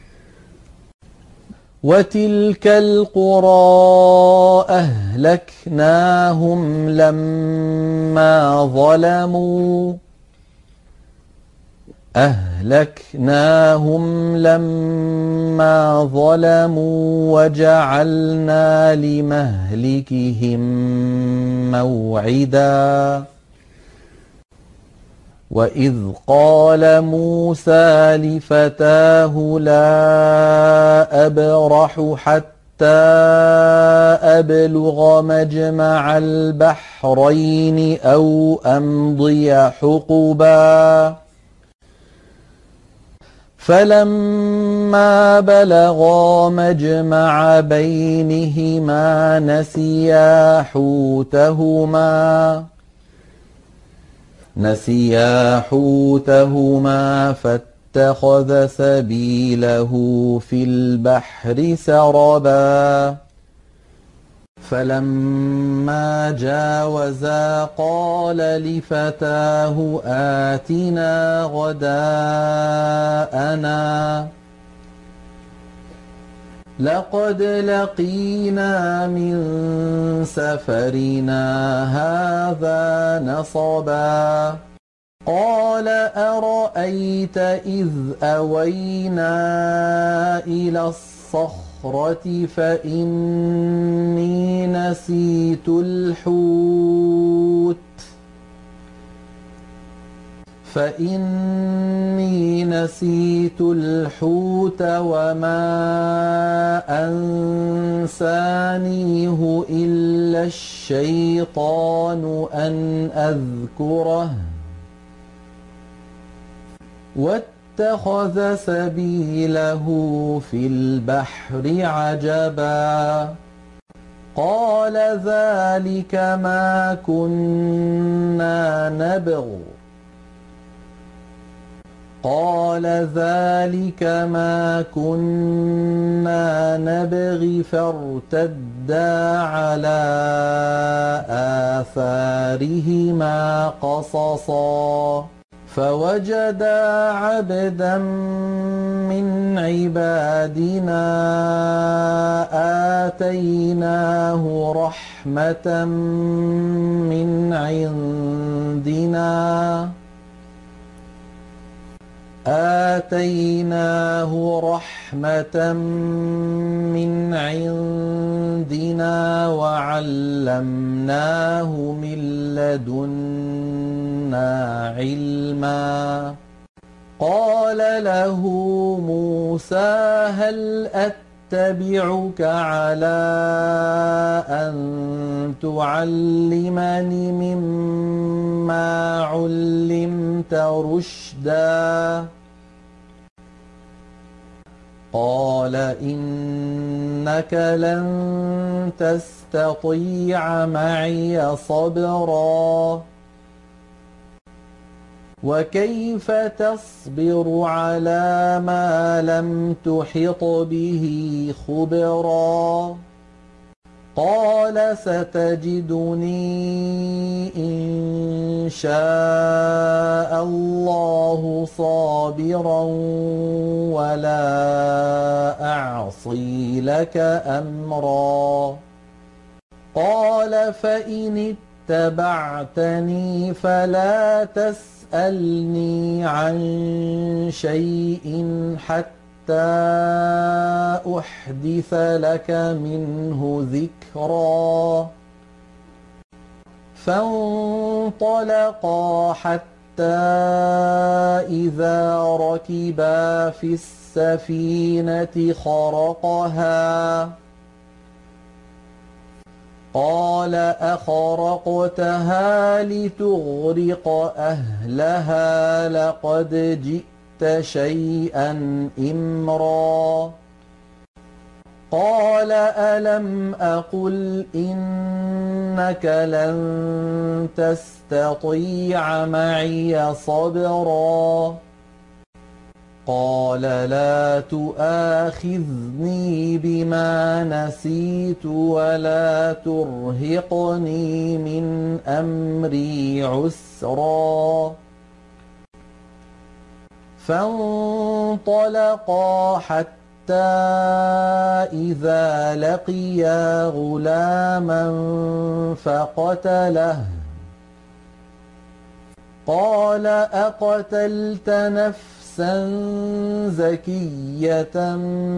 Speaker 1: وتلك القرى أهلكناهم لما ظلموا أهلكناهم لما ظلموا وجعلنا لمهلكهم موعدا وإذ قال موسى لفتاه لا أبرح حتى أبلغ مجمع البحرين أو أمضي حقبا فلما بلغا مجمع بينهما نسيا حوتهما نسيا حوتهما فاتخذ سبيله في البحر سربا فلما جاوزا قال لفتاه آتنا غداءنا لقد لقينا من سفرنا هذا نصبا قال أرأيت إذ أوينا إلى الصخرة فإني نسيت الحوت فإني نسيت الحوت وما أنسانيه إلا الشيطان أن أذكره واتخذ سبيله في البحر عجبا قال ذلك ما كنا نبغ قال ذلك ما كنا نبغي فارتدا على آثارهما قصصا فوجدا عبدا من عبادنا آتيناه رحمة من عندنا آتيناه رحمة من عندنا وعلمناه من لدنا علما. قال له موسى هل أتبعك على أن تعلمني مما علمت رشدا؟ قال إنك لن تستطيع معي صبرا وكيف تصبر على ما لم تحط به خبرا؟ قال ستجدني إن شاء الله صابرا ولا أعصي لك أمرا. قال فإن اتبعتني فلا تسألني عن شيء حتى أحدث لك منه ذكرا. فانطلقا حتى إذا ركبا في السفينة خرقها قال أخرقتها لتغرق أهلها لقد جئت شيئا إمرا. قال ألم أقل إنك لن تستطيع معي صبرا؟ قال لا تؤاخذني بما نسيت ولا ترهقني من أمري عسرا. فانطلقا حتى إذا لقيا غلاما فقتله قال أقتلت نفسا زكية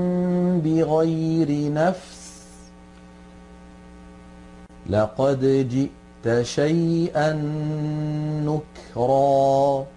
Speaker 1: بغير نفس لقد جئت شيئا نكرا.